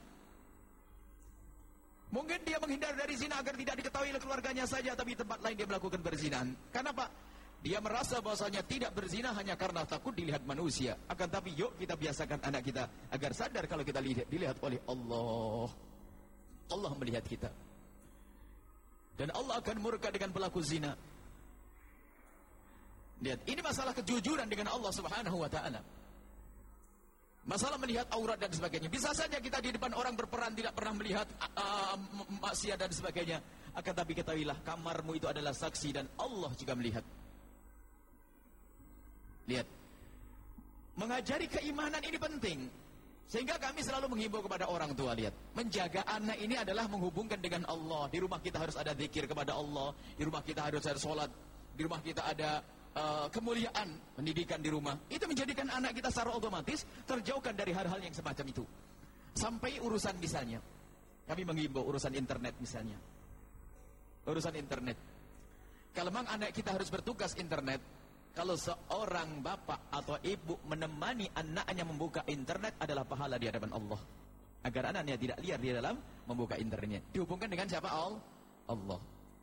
Mungkin dia menghindar dari zina agar tidak diketahui oleh keluarganya saja, tapi tempat lain dia melakukan perzinaan. Kenapa? Dia merasa bahwasanya tidak berzina hanya karena takut dilihat manusia. Akan tapi yuk kita biasakan anak kita agar sadar kalau kita dilihat oleh Allah. Allah melihat kita. Dan Allah akan murka dengan pelaku zina. Lihat, ini masalah kejujuran dengan Allah Subhanahu wa taala. Masalah melihat aurat dan sebagainya. Bisa saja kita di depan orang berperan tidak pernah melihat maksiat dan sebagainya. Akan tapi ketahuilah kamarmu itu adalah saksi dan Allah juga melihat. Lihat, mengajari keimanan ini penting. Sehingga kami selalu menghimbau kepada orang tua, lihat, menjaga anak ini adalah menghubungkan dengan Allah. Di rumah kita harus ada zikir kepada Allah, di rumah kita harus ada sholat, di rumah kita ada kemuliaan, pendidikan di rumah. Itu menjadikan anak kita secara otomatis terjauhkan dari hal-hal yang semacam itu. Sampai urusan misalnya, kami menghimbau urusan internet misalnya. Urusan internet, kalau memang anak kita harus bertugas internet, kalau seorang bapak atau ibu menemani anaknya membuka internet adalah pahala di hadapan Allah. Agar anaknya tidak liar di dalam membuka internet. Dihubungkan dengan siapa? Allah.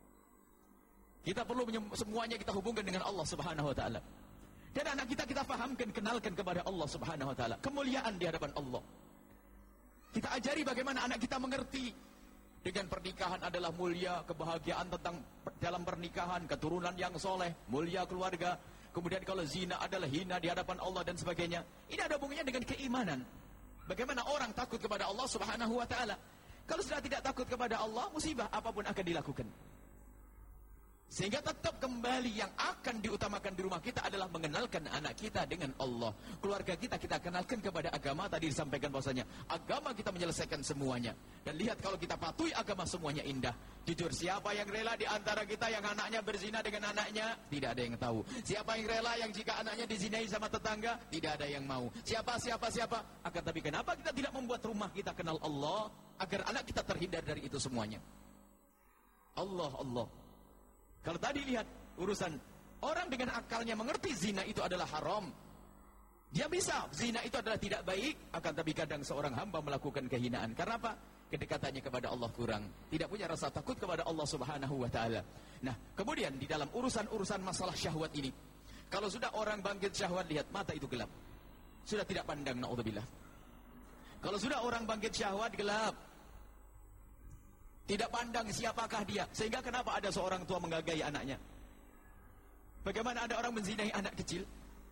Kita perlu semuanya kita hubungkan dengan Allah Subhanahu wa taala. Dan anak kita fahamkan, kenalkan kepada Allah Subhanahu wa taala. Kemuliaan di hadapan Allah. Kita ajari bagaimana anak kita mengerti dengan pernikahan adalah mulia, kebahagiaan tentang dalam pernikahan, keturunan yang soleh, mulia keluarga. Kemudian kalau zina adalah hina di hadapan Allah dan sebagainya. Ini ada hubungannya dengan keimanan. Bagaimana orang takut kepada Allah Subhanahu wa taala. Kalau sudah tidak takut kepada Allah, musibah apapun akan dilakukan. Sehingga tetap kembali yang akan diutamakan di rumah kita adalah mengenalkan anak kita dengan Allah. Keluarga kita kenalkan kepada agama. Tadi disampaikan bahwasanya agama kita menyelesaikan semuanya. Dan lihat kalau kita patuhi agama semuanya indah. Jujur, siapa yang rela di antara kita yang anaknya berzina dengan anaknya? Tidak ada yang tahu. Siapa yang rela yang jika anaknya dizinai sama tetangga? Tidak ada yang mau. Siapa? Akan tapi kenapa kita tidak membuat rumah kita kenal Allah agar anak kita terhindar dari itu semuanya? Allah. Kalau tadi lihat urusan orang dengan akalnya mengerti zina itu adalah haram. Dia bisa, zina itu adalah tidak baik, akan tapi kadang seorang hamba melakukan kehinaan. Karena apa? Kedekatannya kepada Allah kurang. Tidak punya rasa takut kepada Allah Subhanahu wa taala. Nah, kemudian di dalam urusan-urusan masalah syahwat ini, kalau sudah orang bangkit syahwat, lihat mata itu gelap. Sudah tidak pandang, naudzubillah. Kalau sudah orang bangkit syahwat gelap, tidak pandang siapakah dia. Sehingga kenapa ada seorang tua menggagai anaknya? Bagaimana ada orang menzinai anak kecil?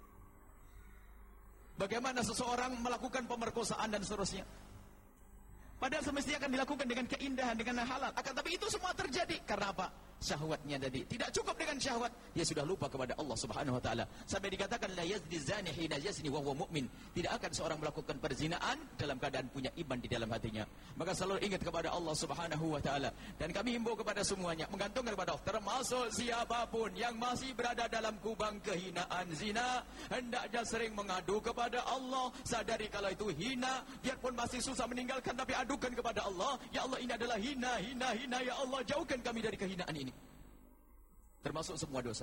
Bagaimana seseorang melakukan pemerkosaan dan seterusnya? Padahal semestinya akan dilakukan dengan keindahan, dengan halal. Akan tapi itu semua terjadi karena apa? Syahwatnya tadi. Tidak cukup dengan syahwat, dia sudah lupa kepada Allah Subhanahu wa taala. Sampai dikatakan la yazni zani hina yazni wa huwa mu'min. Tidak akan seorang melakukan perzinaan dalam keadaan punya iman di dalam hatinya. Maka selalu ingat kepada Allah Subhanahu wa taala. Dan kami himbau kepada semuanya, menggantungkan kepada Allah, termasuk siapapun yang masih berada dalam kubang kehinaan zina, hendaknya sering mengadu kepada Allah. Sadari kalau itu hina, biarpun masih susah meninggalkan, tapi adukan kepada Allah. Ya Allah, ini adalah hina. Ya Allah, jauhkan kami dari kehinaan ini. Termasuk semua dosa.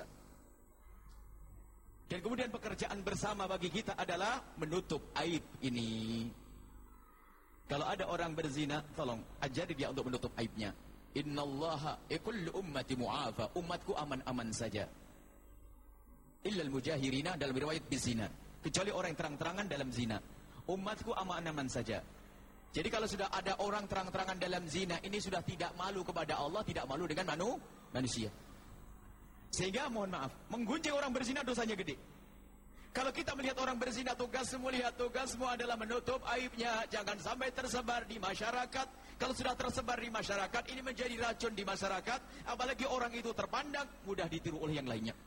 Dan kemudian pekerjaan bersama bagi kita adalah menutup aib ini. Kalau ada orang berzina, tolong ajari dia untuk menutup aibnya. Innallaha kullu ummati mu'afa. Umatku aman-aman saja. Illal mujahirina dalam riwayat bizina. Kecuali orang yang terang-terangan dalam zina. Umatku aman-aman saja. Jadi kalau sudah ada orang terang-terangan dalam zina, ini sudah tidak malu kepada Allah, tidak malu dengan manusia. Sehingga mohon maaf, menggunjing orang berzina dosanya gede. Kalau kita melihat orang berzina, tugasmu adalah menutup aibnya. Jangan sampai tersebar di masyarakat. Kalau sudah tersebar di masyarakat, ini menjadi racun di masyarakat. Apalagi orang itu terpandang, mudah ditiru oleh yang lainnya.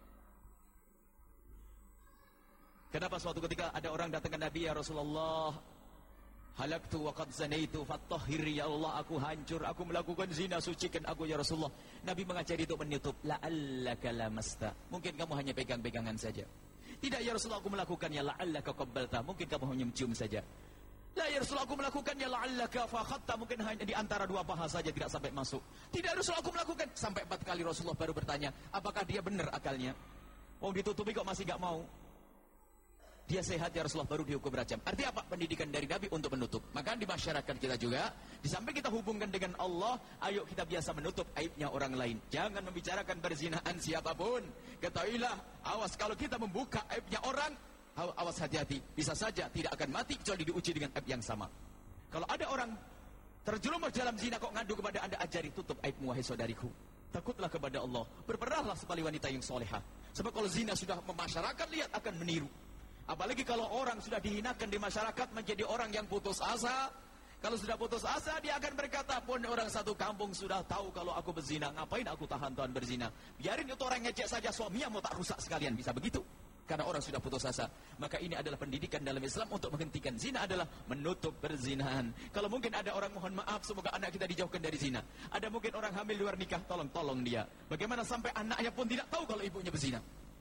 Kenapa suatu ketika ada orang datang ke Nabi, ya Rasulullah, halaktu wa qad zanaitu fattahhir, ya Allah, aku hancur, aku melakukan zina, sucikan aku ya Rasulullah. Nabi mengajari itu menutup. La'allaka lamasta. Mungkin kamu hanya pegang-pegangan saja. Tidak ya Rasulullah, aku melakukannya. La'allaka qabbalta. Mungkin kamu hanya mencium saja. La ya Rasulullah, aku melakukannya. La'allaka fakhatta. Mungkin hanya di antara dua paha saja, tidak sampai masuk. Tidak Rasulullah, aku melakukan. Sampai 4 kali Rasulullah baru bertanya, apakah dia benar akalnya? Oh, ditutupi kok masih gak mau. Dia sehat ya Rasulullah, baru dihukum rajam. Artinya apa? Pendidikan dari Nabi untuk menutup. Maka di masyarakat kita juga, di samping kita hubungkan dengan Allah, ayo kita biasa menutup aibnya orang lain. Jangan membicarakan perzinaan siapapun. Ketahuilah, awas kalau kita membuka aibnya orang, awas hati-hati. Bisa saja tidak akan mati kecuali diuji dengan aib yang sama. Kalau ada orang terjerumus dalam zina, kok ngadu kepada Anda, ajari tutup aibmu wahai saudariku. Takutlah kepada Allah. Berperahlah sebagai wanita yang solehah. Sebab kalau zina sudah memasyarakat, lihat akan meniru. Apalagi kalau orang sudah dihinakan di masyarakat menjadi orang yang putus asa. Kalau sudah putus asa, dia akan berkata, pun orang satu kampung sudah tahu kalau aku berzina, ngapain aku tahan-tahan berzina? Biarin itu orang ngecek saja, suaminya mau tak rusak sekalian. Bisa begitu. Karena orang sudah putus asa. Maka ini adalah pendidikan dalam Islam untuk menghentikan zina adalah menutup perzinahan. Kalau mungkin ada orang, mohon maaf, semoga anak kita dijauhkan dari zina. Ada mungkin orang hamil luar nikah, tolong dia. Bagaimana sampai anaknya pun tidak tahu kalau ibunya berzina?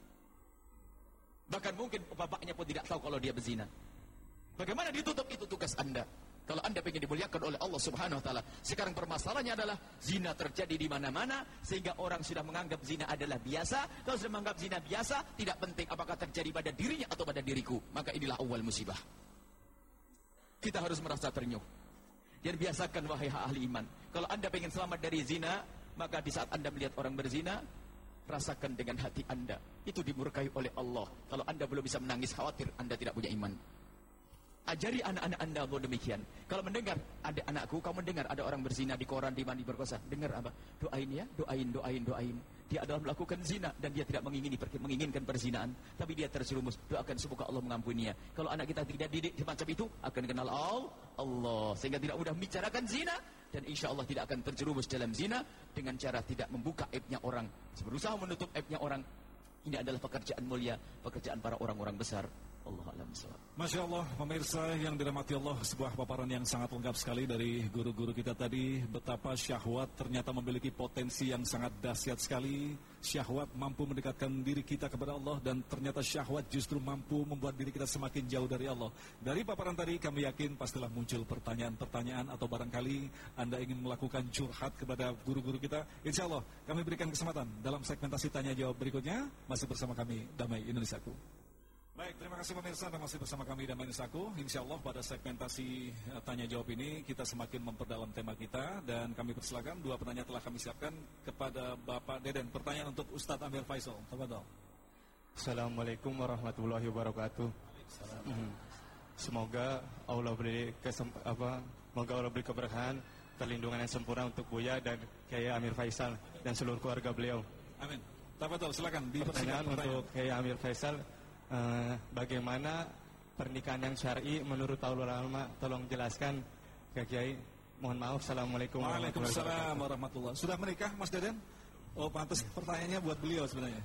Bahkan mungkin bapaknya pun tidak tahu kalau dia berzina. Bagaimana ditutup? Itu tugas Anda. Kalau Anda ingin dimuliakan oleh Allah Subhanahu wa taala. Sekarang permasalahannya adalah zina terjadi di mana-mana sehingga orang sudah menganggap zina adalah biasa. Kalau sudah menganggap zina biasa, tidak penting apakah terjadi pada dirinya atau pada diriku. Maka inilah awal musibah. Kita harus merasa ternyuh. Dan biasakan wahai ahli iman. Kalau Anda ingin selamat dari zina, maka di saat Anda melihat orang berzina, rasakan dengan hati Anda. Itu dimurkai oleh Allah. Kalau Anda belum bisa menangis, khawatir Anda tidak punya iman. Ajari anak-anak Anda untuk demikian. Kalau mendengar, ada anakku, kamu dengar ada orang berzina di koran, di mana diperkosa. Dengar apa? Doain ya, doain. Dia adalah melakukan zina dan dia tidak menginginkan perzinaan. Tapi dia terjerumus. Doakan semoga Allah mengampuninya. Kalau anak kita tidak didik semacam itu, akan kenal Allah. Sehingga tidak mudah membicarakan zina. Dan insya Allah tidak akan terjerumus dalam zina dengan cara tidak membuka aibnya orang. Berusaha menutup aibnya orang. Ini adalah pekerjaan mulia, pekerjaan para orang-orang besar. Allah a'lam bishawab.
Masya Allah, pemirsa yang dirahmati Allah, sebuah paparan yang sangat lengkap sekali dari guru-guru kita tadi. Betapa syahwat ternyata memiliki potensi yang sangat dahsyat sekali. Syahwat mampu mendekatkan diri kita kepada Allah, dan ternyata syahwat justru mampu membuat diri kita semakin jauh dari Allah. Dari paparan tadi kami yakin pastilah muncul pertanyaan-pertanyaan, atau barangkali Anda ingin melakukan curhat kepada guru-guru kita. Insya Allah kami berikan kesempatan dalam segmentasi tanya jawab berikutnya. Masih bersama kami Damai Indonesiaku. Baik, terima kasih pemirsa, Anda masih bersama kami Damai Indonesiaku. Insya Allah pada segmentasi tanya jawab ini kita semakin memperdalam tema kita, dan kami persilakan 2 penanya telah kami siapkan kepada Bapak Deden. Pertanyaan untuk Ustadz Amir Faisal. Tafadhol.
Assalamualaikum warahmatullahi wabarakatuh. Semoga Allah beri semoga Allah beri keberkahan, perlindungan yang sempurna untuk Buya dan Kiai Amir Faisal dan seluruh keluarga beliau.
Amin. Tafadhol, silakan.
Pertanyaan untuk Kiai Amir Faisal. Bagaimana pernikahan yang syar'i menurut ulama? Tolong jelaskan ke Kiai. Mohon maaf. Assalamualaikum
warahmatullahi wabarakatuh. Sudah menikah Mas Deden? Oh, pantas pertanyaannya buat beliau sebenarnya.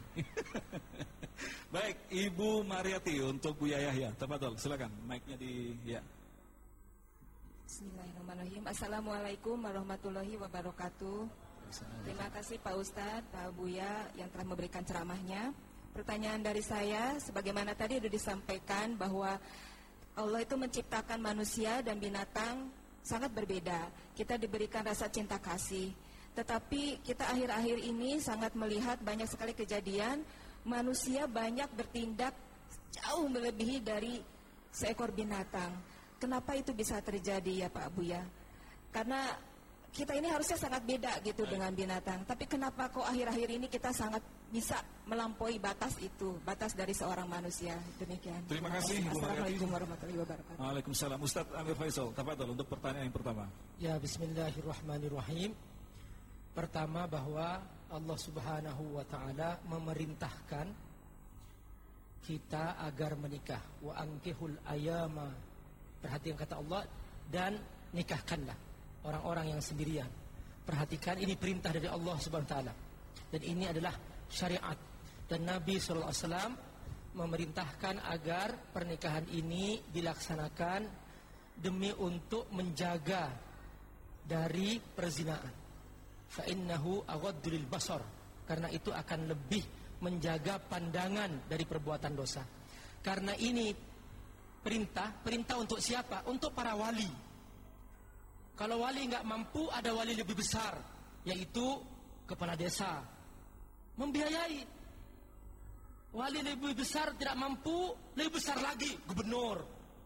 Baik, Ibu Mariati untuk Buya Yahya. Tafadhol, silakan. Mic-nya ya.
Bismillahirrahmanirrahim. Assalamualaikum warahmatullahi wabarakatuh. Terima kasih Pak Ustadz, Pak Buya yang telah memberikan ceramahnya. Pertanyaan dari saya, sebagaimana tadi sudah disampaikan bahwa Allah itu menciptakan manusia dan binatang sangat berbeda. Kita diberikan rasa cinta kasih. Tetapi kita akhir-akhir ini sangat melihat banyak sekali kejadian manusia banyak bertindak jauh melebihi dari seekor binatang. Kenapa itu bisa terjadi ya Pak Buya? Karena kita ini harusnya sangat beda gitu dengan binatang. Tapi kenapa kok akhir-akhir ini kita sangat bisa melampaui batas itu, batas dari seorang manusia. Demikian.
Terima kasih.
Assalamualaikum warahmatullahi wabarakatuh.
Waalaikumsalam. Ustadz Amir Faisal, tafadhol untuk pertanyaan yang pertama.
Ya, bismillahirrahmanirrahim. Pertama, bahwa Allah Subhanahu wa taala memerintahkan kita agar menikah. Wa ankihul ayama. Perhatikan kata Allah, dan nikahkanlah orang-orang yang sendirian. Perhatikan, ini perintah dari Allah Subhanahu wa taala. Dan ini adalah syariat. Dan Nabi sallallahu alaihi wasallam memerintahkan agar pernikahan ini dilaksanakan demi untuk menjaga dari perzinaan. Fa innahu aghaddu lil basar, karena itu akan lebih menjaga pandangan dari perbuatan dosa. Karena ini perintah untuk siapa? Untuk para wali. Kalau wali nggak mampu, ada wali lebih besar, yaitu kepala desa, membiayai. Wali lebih besar tidak mampu, lebih besar lagi gubernur.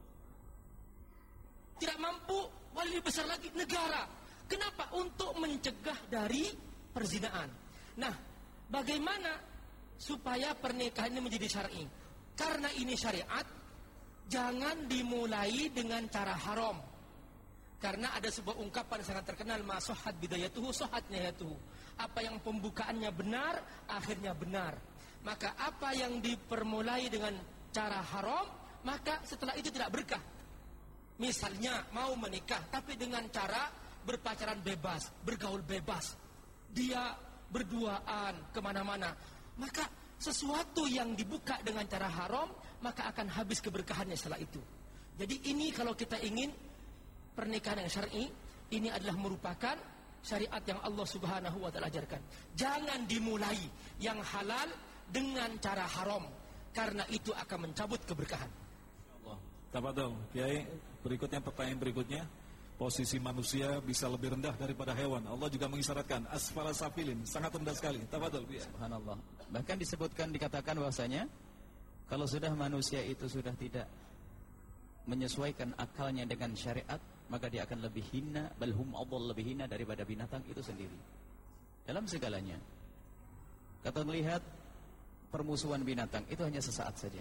Tidak mampu, wali lebih besar lagi negara. Kenapa? Untuk mencegah dari perzinaan. Nah, bagaimana supaya pernikahan ini menjadi syar'i? Karena ini syariat, jangan dimulai dengan cara haram. Karena ada sebuah ungkapan sangat terkenal, ma sohat bidayatuhu sohat nihayatuhu. Apa yang pembukaannya benar, akhirnya benar. Maka apa yang dipermulai dengan cara haram, maka setelah itu tidak berkah. Misalnya mau menikah tapi dengan cara berpacaran bebas, bergaul bebas, dia berduaan kemana-mana, maka sesuatu yang dibuka dengan cara haram, maka akan habis keberkahannya setelah itu. Jadi ini kalau kita ingin pernikahan yang syar'i, ini adalah merupakan syariat yang Allah Subhanahu wa taala ajarkan. Jangan dimulai yang halal dengan cara haram, karena itu akan mencabut keberkahan.
Allah. Tafadhol, Kiai. Berikutnya, pertanyaan berikutnya. Posisi manusia bisa lebih rendah daripada hewan. Allah juga mengisyaratkan asfala safilin, sangat rendah sekali. Tafadhol, Kiai.
Subhanallah. Bahkan disebutkan, dikatakan bahwasanya kalau sudah manusia itu sudah tidak menyesuaikan akalnya dengan syariat, maka dia akan lebih hina, balhum adall, lebih hina daripada binatang itu sendiri dalam segalanya. Kata melihat permusuhan binatang itu hanya sesaat saja.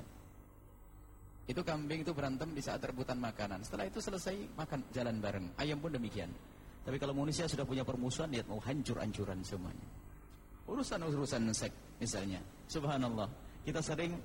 Itu kambing itu berantem di saat rebutan makanan. Setelah itu selesai, makan jalan bareng. Ayam pun demikian. Tapi kalau manusia sudah punya permusuhan, dia mau hancur-hancuran semuanya. Urusan-urusan seks misalnya. Subhanallah. Kita sering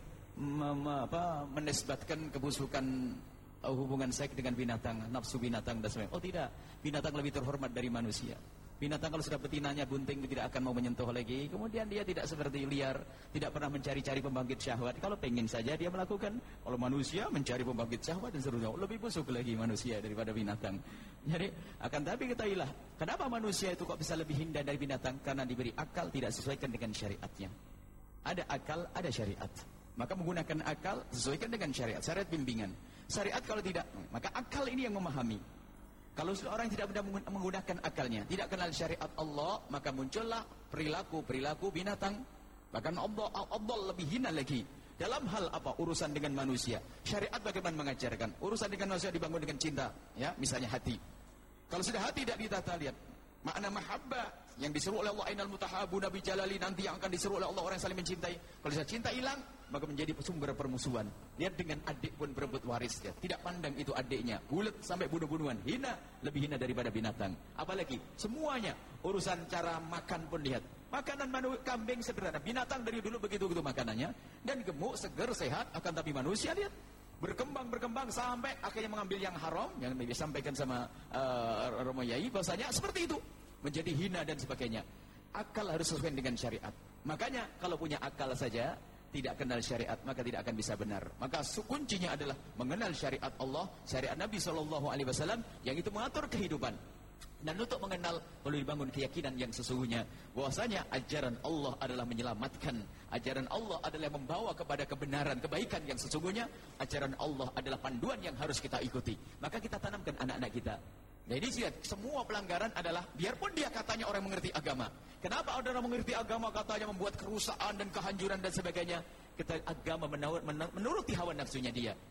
menisbatkan kebusukan hubungan seks dengan binatang, nafsu binatang dan sebagainya. Oh tidak, binatang lebih terhormat dari manusia. Binatang kalau sudah betinanya bunting tidak akan mau menyentuh lagi. Kemudian dia tidak seperti liar, tidak pernah mencari-cari pembangkit syahwat. Kalau pengen saja dia melakukan. Kalau manusia mencari pembangkit syahwat dan seterusnya, lebih busuk lagi manusia daripada binatang. Jadi akan tapi ketahuilah, kenapa manusia itu kok bisa lebih hina dari binatang? Karena diberi akal tidak sesuaikan dengan syariatnya. Ada akal, ada syariat. Maka menggunakan akal sesuaikan dengan syariat, syariat bimbingan. Syariat kalau tidak, maka akal ini yang memahami. Kalau seorang tidak menggunakan akalnya, tidak kenal syariat Allah, maka muncullah perilaku binatang. Bahkan Allah lebih hina lagi. Dalam hal apa? Urusan dengan manusia. Syariat bagaimana mengajarkan? Urusan dengan manusia dibangun dengan cinta. Ya, misalnya hati. Kalau sudah hati tidak ditata, lihat. Makna mahabbah yang disuruh oleh Allah, ainal mutahabuna bi jalali, nanti yang akan disuruh oleh Allah orang yang saling mencintai. Kalau sudah cinta hilang, maka menjadi sumber permusuhan. Lihat dengan adik pun berebut waris, ya. Tidak pandang itu adiknya, bulat sampai bunuh-bunuhan, hina, lebih hina daripada binatang. Apalagi semuanya urusan cara makan pun lihat. Makanan kambing sederhana, binatang dari dulu begitu-begitu makanannya, dan gemuk, seger, sehat. Akan tapi manusia lihat berkembang sampai akhirnya mengambil yang haram, yang disampaikan sama Romo Yai, bahwasanya seperti itu menjadi hina dan sebagainya. Akal harus sesuai dengan syariat. Makanya kalau punya akal saja tidak kenal syariat, maka tidak akan bisa benar. Maka kuncinya adalah mengenal syariat Allah, syariat Nabi SAW, yang itu mengatur kehidupan. Dan untuk mengenal perlu dibangun keyakinan yang sesungguhnya bahwasanya ajaran Allah adalah menyelamatkan, ajaran Allah adalah membawa kepada kebenaran, kebaikan yang sesungguhnya, ajaran Allah adalah panduan yang harus kita ikuti. Maka kita tanamkan anak-anak kita. Jadi lihat, semua pelanggaran adalah, biarpun dia katanya orang mengerti agama. Kenapa ada orang mengerti agama katanya membuat kerusakan dan kehancuran dan sebagainya? Kita agama menuruti hawa nafsunya dia.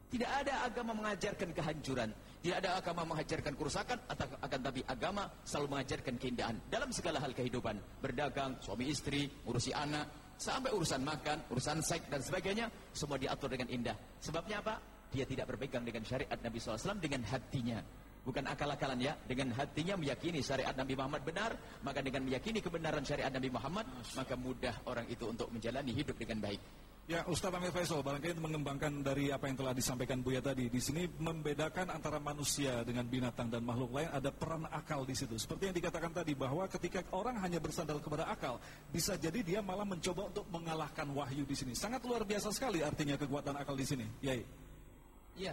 Tidak ada agama mengajarkan kehancuran, tidak ada agama mengajarkan kerusakan, akan tapi agama selalu mengajarkan keindahan dalam segala hal kehidupan. Berdagang, suami istri, ngurusi anak, sampai urusan makan, urusan seks dan sebagainya, semua diatur dengan indah. Sebabnya apa? Dia tidak berpegang dengan syariat Nabi SAW dengan hatinya. Bukan akal-akalan ya, dengan hatinya meyakini syariat Nabi Muhammad benar, maka dengan meyakini kebenaran syariat Nabi Muhammad, maka mudah orang itu untuk menjalani hidup dengan baik.
Ya, Ustaz Amir Faisal, barangkali mengembangkan dari apa yang telah disampaikan Buya tadi. Di sini membedakan antara manusia dengan binatang dan makhluk lain, ada peran akal di situ. Seperti yang dikatakan tadi, bahwa ketika orang hanya bersandar kepada akal, bisa jadi dia malah mencoba untuk mengalahkan wahyu di sini. Sangat luar biasa sekali artinya kekuatan akal di sini. Yai.
Ya.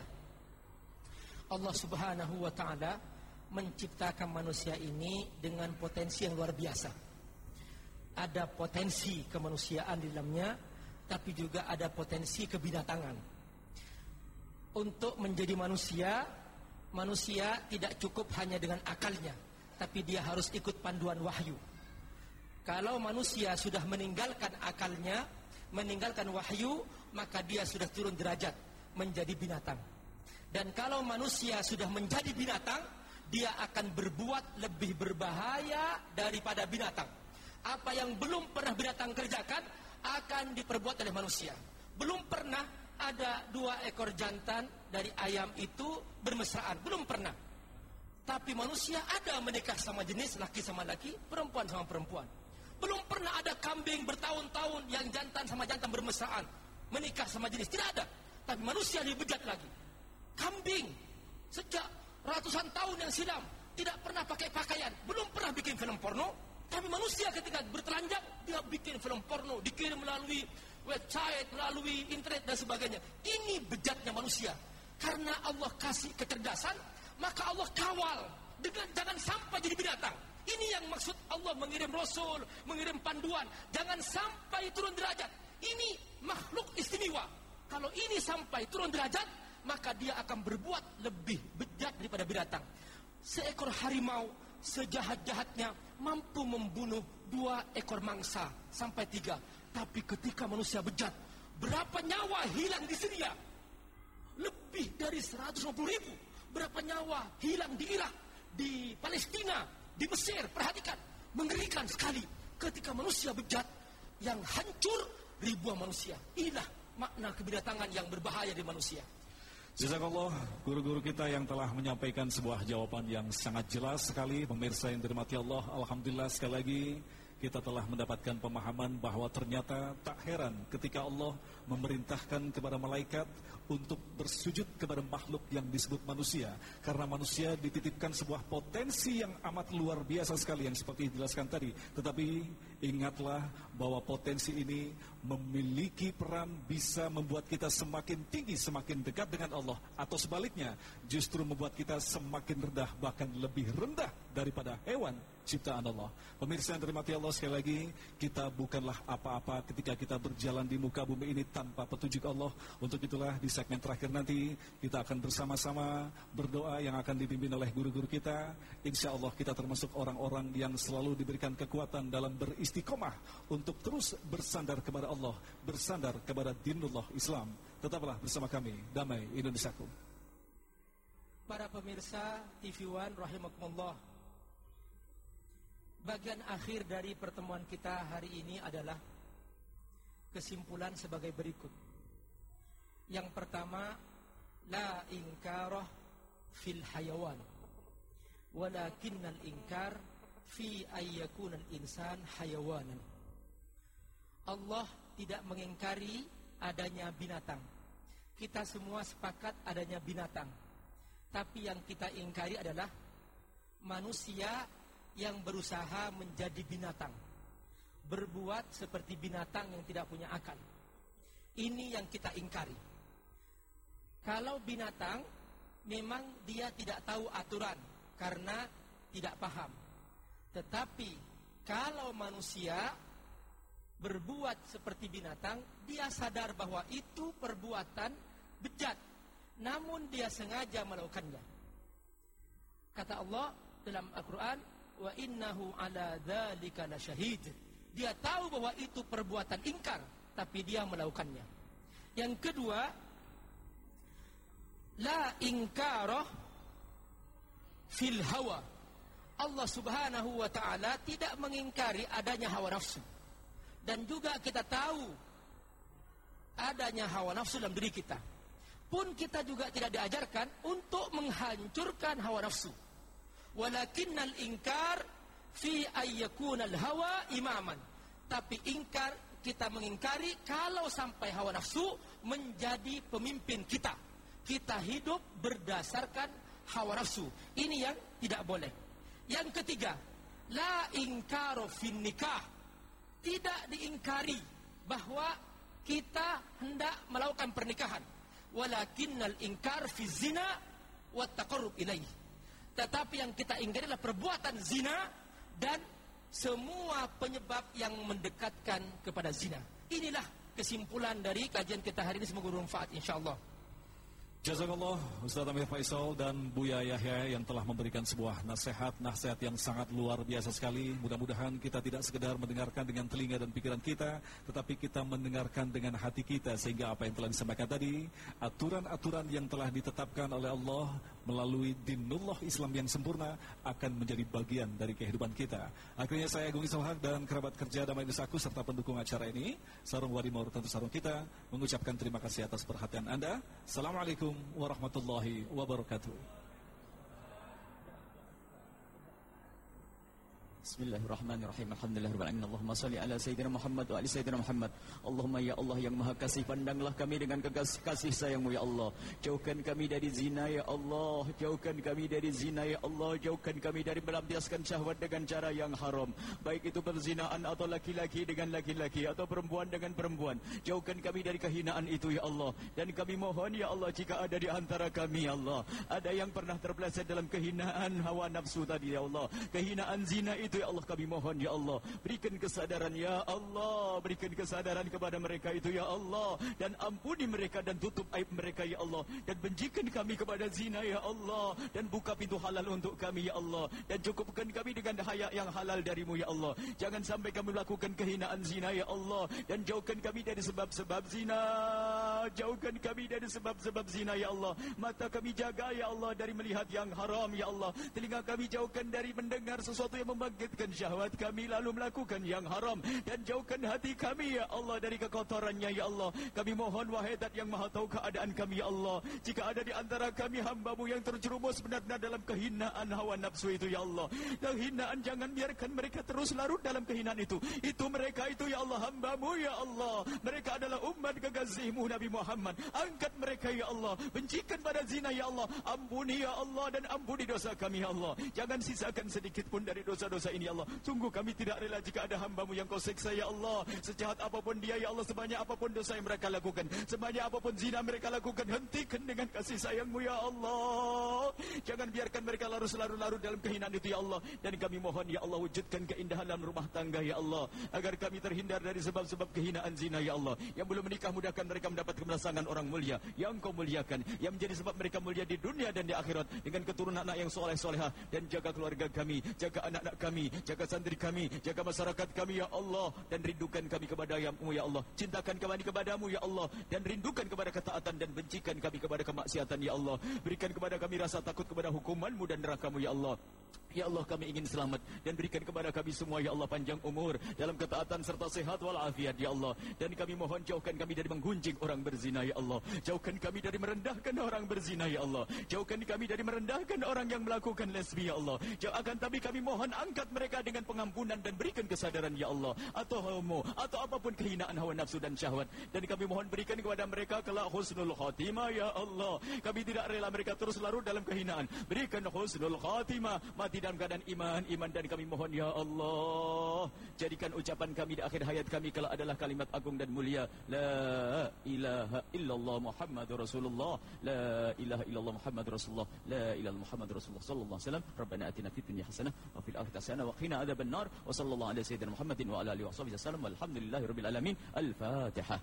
Allah Subhanahu wa taala menciptakan manusia ini dengan potensi yang luar biasa. Ada potensi kemanusiaan di dalamnya, tapi juga ada potensi kebinatangan. Untuk menjadi manusia, manusia tidak cukup hanya dengan akalnya, tapi dia harus ikut panduan wahyu. Kalau manusia sudah meninggalkan akalnya, meninggalkan wahyu, maka dia sudah turun derajat menjadi binatang. Dan kalau manusia sudah menjadi binatang, dia akan berbuat lebih berbahaya daripada binatang. Apa yang belum pernah binatang kerjakan akan diperbuat oleh manusia. Belum pernah ada 2 ekor jantan dari ayam itu bermesraan, belum pernah. Tapi manusia ada menikah sama jenis, laki sama laki, perempuan sama perempuan. Belum pernah ada kambing bertahun-tahun yang jantan sama jantan bermesraan, menikah sama jenis, tidak ada. Tapi manusia lebih bejat lagi. Kambing sejak ratusan tahun yang silam tidak pernah pakai pakaian, belum pernah bikin film porno. Tapi manusia ketika bertelanjang, dia bikin film porno, dikirim melalui website, melalui internet dan sebagainya. Ini bejatnya manusia. Karena Allah kasih kecerdasan, maka Allah kawal dengan jangan sampai jadi binatang. Ini yang maksud Allah mengirim Rasul, mengirim panduan. Jangan sampai turun derajat. Ini makhluk istimewa. Kalau ini sampai turun derajat, maka dia akan berbuat lebih bejat daripada binatang. Seekor harimau sejahat-jahatnya mampu membunuh 2 ekor mangsa sampai 3. Tapi ketika manusia bejat, berapa nyawa hilang di Syria? Lebih dari 150.000. Berapa nyawa hilang di Irak, di Palestina, di Mesir. Perhatikan, mengerikan sekali ketika manusia bejat yang hancur ribuan manusia. Inilah makna kebinatangan yang berbahaya di manusia.
Jazakallah guru-guru kita yang telah menyampaikan sebuah jawaban yang sangat jelas sekali. Pemirsa yang dirahmati Allah, alhamdulillah sekali lagi kita telah mendapatkan pemahaman bahwa ternyata tak heran ketika Allah memerintahkan kepada malaikat untuk bersujud kepada makhluk yang disebut manusia. Karena manusia dititipkan sebuah potensi yang amat luar biasa sekali yang seperti dijelaskan tadi. Tetapi ingatlah bahwa potensi ini memiliki peran bisa membuat kita semakin tinggi, semakin dekat dengan Allah. Atau sebaliknya, justru membuat kita semakin rendah, bahkan lebih rendah daripada hewan ciptaan Allah. Pemirsa yang dirahmati Allah, sekali lagi, kita bukanlah apa-apa ketika kita berjalan di muka bumi ini tanpa petunjuk Allah. Untuk itulah di segmen terakhir nanti kita akan bersama-sama berdoa yang akan dipimpin oleh guru-guru kita. Insya Allah kita termasuk orang-orang yang selalu diberikan kekuatan dalam beristiqomah untuk terus bersandar kepada Allah, bersandar kepada dinullah Islam. Tetaplah bersama kami, Damai Indonesiaku.
Para pemirsa TV One rahimakumullah, bagian akhir dari pertemuan kita hari ini adalah kesimpulan sebagai berikut. Yang pertama, la inkarah fil hayawan, walakinnal inkar fi ayyakunal insan hayawanan. Allah tidak mengingkari adanya binatang. Kita semua sepakat adanya binatang. Tapi yang kita ingkari adalah manusia yang berusaha menjadi binatang, berbuat seperti binatang yang tidak punya akal. Ini yang kita ingkari. Kalau binatang, memang dia tidak tahu aturan karena tidak paham. Tetapi kalau manusia berbuat seperti binatang, dia sadar bahwa itu perbuatan bejat, namun dia sengaja melakukannya. Kata Allah dalam Al-Quran, wa innahu ala dzalika lasyahid. Dia tahu bahwa itu perbuatan ingkar, tapi dia melakukannya. Yang kedua, la ingkara fil hawa. Allah Subhanahu wa ta'ala tidak mengingkari adanya hawa nafsu. Dan juga kita tahu adanya hawa nafsu dalam diri kita. Pun kita juga tidak diajarkan untuk menghancurkan hawa nafsu. Walakinnal ingkar fi ayyakunal hawa imaman. Tapi ingkar, kita mengingkari kalau sampai hawa nafsu menjadi pemimpin kita. Kita hidup berdasarkan hawa nafsu. Ini yang tidak boleh. Yang ketiga, la ingkaru fin nikah. Tidak diingkari bahwa kita hendak melakukan pernikahan. Walakinnal ingkar fi zina wa taqarrub ilaih. Tetapi yang kita ingkari adalah perbuatan zina dan semua penyebab yang mendekatkan kepada zina. Inilah kesimpulan dari kajian kita hari ini, semoga bermanfaat insyaallah.
Jazakallah Ustaz Amir Faisal dan Buya Yahya yang telah memberikan sebuah nasihat yang sangat luar biasa sekali. Mudah-mudahan kita tidak sekedar mendengarkan dengan telinga dan pikiran kita, tetapi kita mendengarkan dengan hati kita, sehingga apa yang telah disampaikan tadi, aturan-aturan yang telah ditetapkan oleh Allah melalui dinullah Islam yang sempurna akan menjadi bagian dari kehidupan kita. Akhirnya saya Agung Iswahak dan kerabat kerja Damai Nusaku serta pendukung acara ini, Sarung Wadimor tentu sarung kita, mengucapkan terima kasih atas perhatian Anda. Assalamualaikum warahmatullahi wabarakatuh.
Bismillahirrahmanirrahim. Alhamdulillahirrahmanirrahim. Allahumma salli ala Sayyidina Muhammad wa ali Sayyidina Muhammad. Allahumma ya Allah yang maha kasih, pandanglah kami dengan kasih sayangmu ya Allah. Jauhkan kami dari zina ya Allah. Jauhkan kami dari zina ya Allah. Jauhkan kami dari melampiaskan syahwat dengan cara yang haram. Baik itu perzinaan atau laki-laki dengan laki-laki atau perempuan dengan perempuan. Jauhkan kami dari kehinaan itu ya Allah. Dan kami mohon ya Allah, jika ada di antara kami ya Allah, ada yang pernah terpeleset dalam kehinaan hawa nafsu tadi ya Allah, kehinaan zina itu ya Allah, kami mohon ya Allah, berikan kesadaran ya Allah, berikan kesadaran kepada mereka itu ya Allah, dan ampuni mereka dan tutup aib mereka ya Allah, dan bencikan kami kepada zina ya Allah, dan buka pintu halal untuk kami ya Allah, dan cukupkan kami dengan haya yang halal darimu ya Allah. Jangan sampai kami melakukan kehinaan zina ya Allah, dan jauhkan kami dari sebab-sebab zina, jauhkan kami dari sebab-sebab zina ya Allah. Mata kami jaga ya Allah dari melihat yang haram ya Allah, telinga kami jauhkan dari mendengar sesuatu yang membangkitkan syahwat kami lalu melakukan yang haram, dan jauhkan hati kami ya Allah dari kekotorannya ya Allah. Kami mohon wahai Zat yang maha tahu keadaan kami ya Allah, jika ada di antara kami hamba-Mu yang terjerumus benar-benar dalam kehinaan hawa nafsu itu ya Allah, dan hinaan, jangan biarkan mereka terus larut dalam kehinaan itu mereka itu ya Allah, hamba-Mu ya Allah, mereka adalah umat kekasih-Mu Nabi Muhammad. Angkat mereka ya Allah, bencikan pada zina ya Allah, ampuni ya Allah, dan ampuni dosa kami ya Allah, jangan sisakan sedikit pun dari dosa-dosa ini ya Allah. Sungguh kami tidak rela jika ada hamba-Mu yang Kau siksa ya Allah, sejahat apapun dia ya Allah, sebanyak apapun dosa yang mereka lakukan, sebanyak apapun zina mereka lakukan, hentikan dengan kasih sayang-Mu ya Allah. Jangan biarkan mereka larut dalam kehinaan itu ya Allah. Dan kami mohon ya Allah, wujudkan keindahan dalam rumah tangga ya Allah, agar kami terhindar dari sebab-sebab kehinaan zina ya Allah. Yang belum menikah, mudahkan mereka mendapat kebersamaan orang mulia yang Kau muliakan, yang menjadi sebab mereka mulia di dunia dan di akhirat, dengan keturunan anak yang soleh-solehah. Dan jaga keluarga kami, jaga anak-anak kami, jaga santri kami, jaga masyarakat kami ya Allah, dan rindukan kami kepada-Mu ya Allah. Cintakan kami kepada-Mu ya Allah, dan rindukan kepada ketaatan, dan bencikan kami kepada kemaksiatan ya Allah. Berikan kepada kami rasa takut kepada hukuman-Mu dan neraka-Mu ya Allah. Ya Allah, kami ingin selamat, dan berikan kepada kami semua ya Allah panjang umur dalam ketaatan serta sehat walafiat ya Allah. Dan kami mohon jauhkan kami dari menggunjing orang berzina ya Allah, jauhkan kami dari merendahkan orang berzina ya Allah, jauhkan kami dari merendahkan orang yang melakukan lesbi ya Allah. Akan tapi kami mohon angkat mereka dengan pengampunan, dan berikan kesadaran ya Allah, atau homo atau apapun kehinaan hawa nafsu dan syahwat. Dan kami mohon berikan kepada mereka kelak husnul khatimah ya Allah. Kami tidak rela mereka terus larut dalam kehinaan. Berikan husnul khatimah, mati dalam keadaan iman. Dan kami mohon ya Allah, jadikan ucapan kami di akhir hayat kami kelak adalah kalimat agung dan mulia, la ilaha illallah Muhammadur Rasulullah, la ilaha illallah Muhammadur Rasulullah, la ilaha Muhammadur Rasulullah sallallahu alaihi wasallam. Rabbana atina fid dunya hasanah wa fil akhirati hasanah wa qina adzaban nar. Wa sallallahu ala sayyidina Muhammadin wa ala alihi washabihi wasallam. Walhamdulillahirabbil alamin. Al-Fatihah.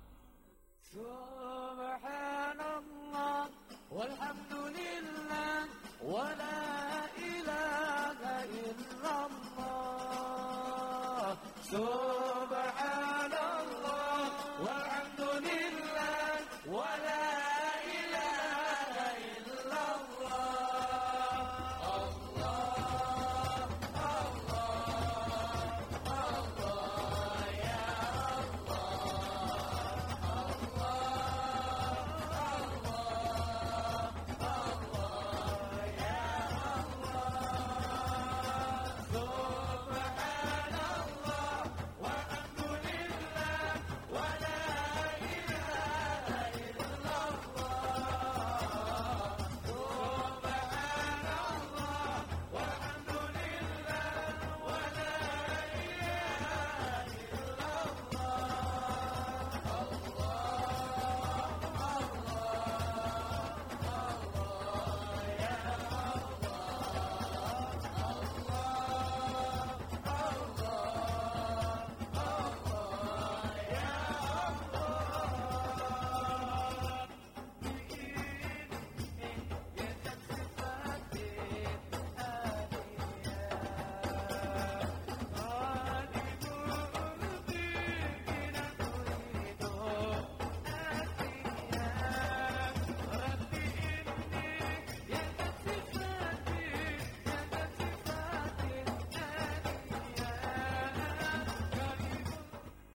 Subhanallah walhamdulillah wa la ilaha illallah. Subhanallah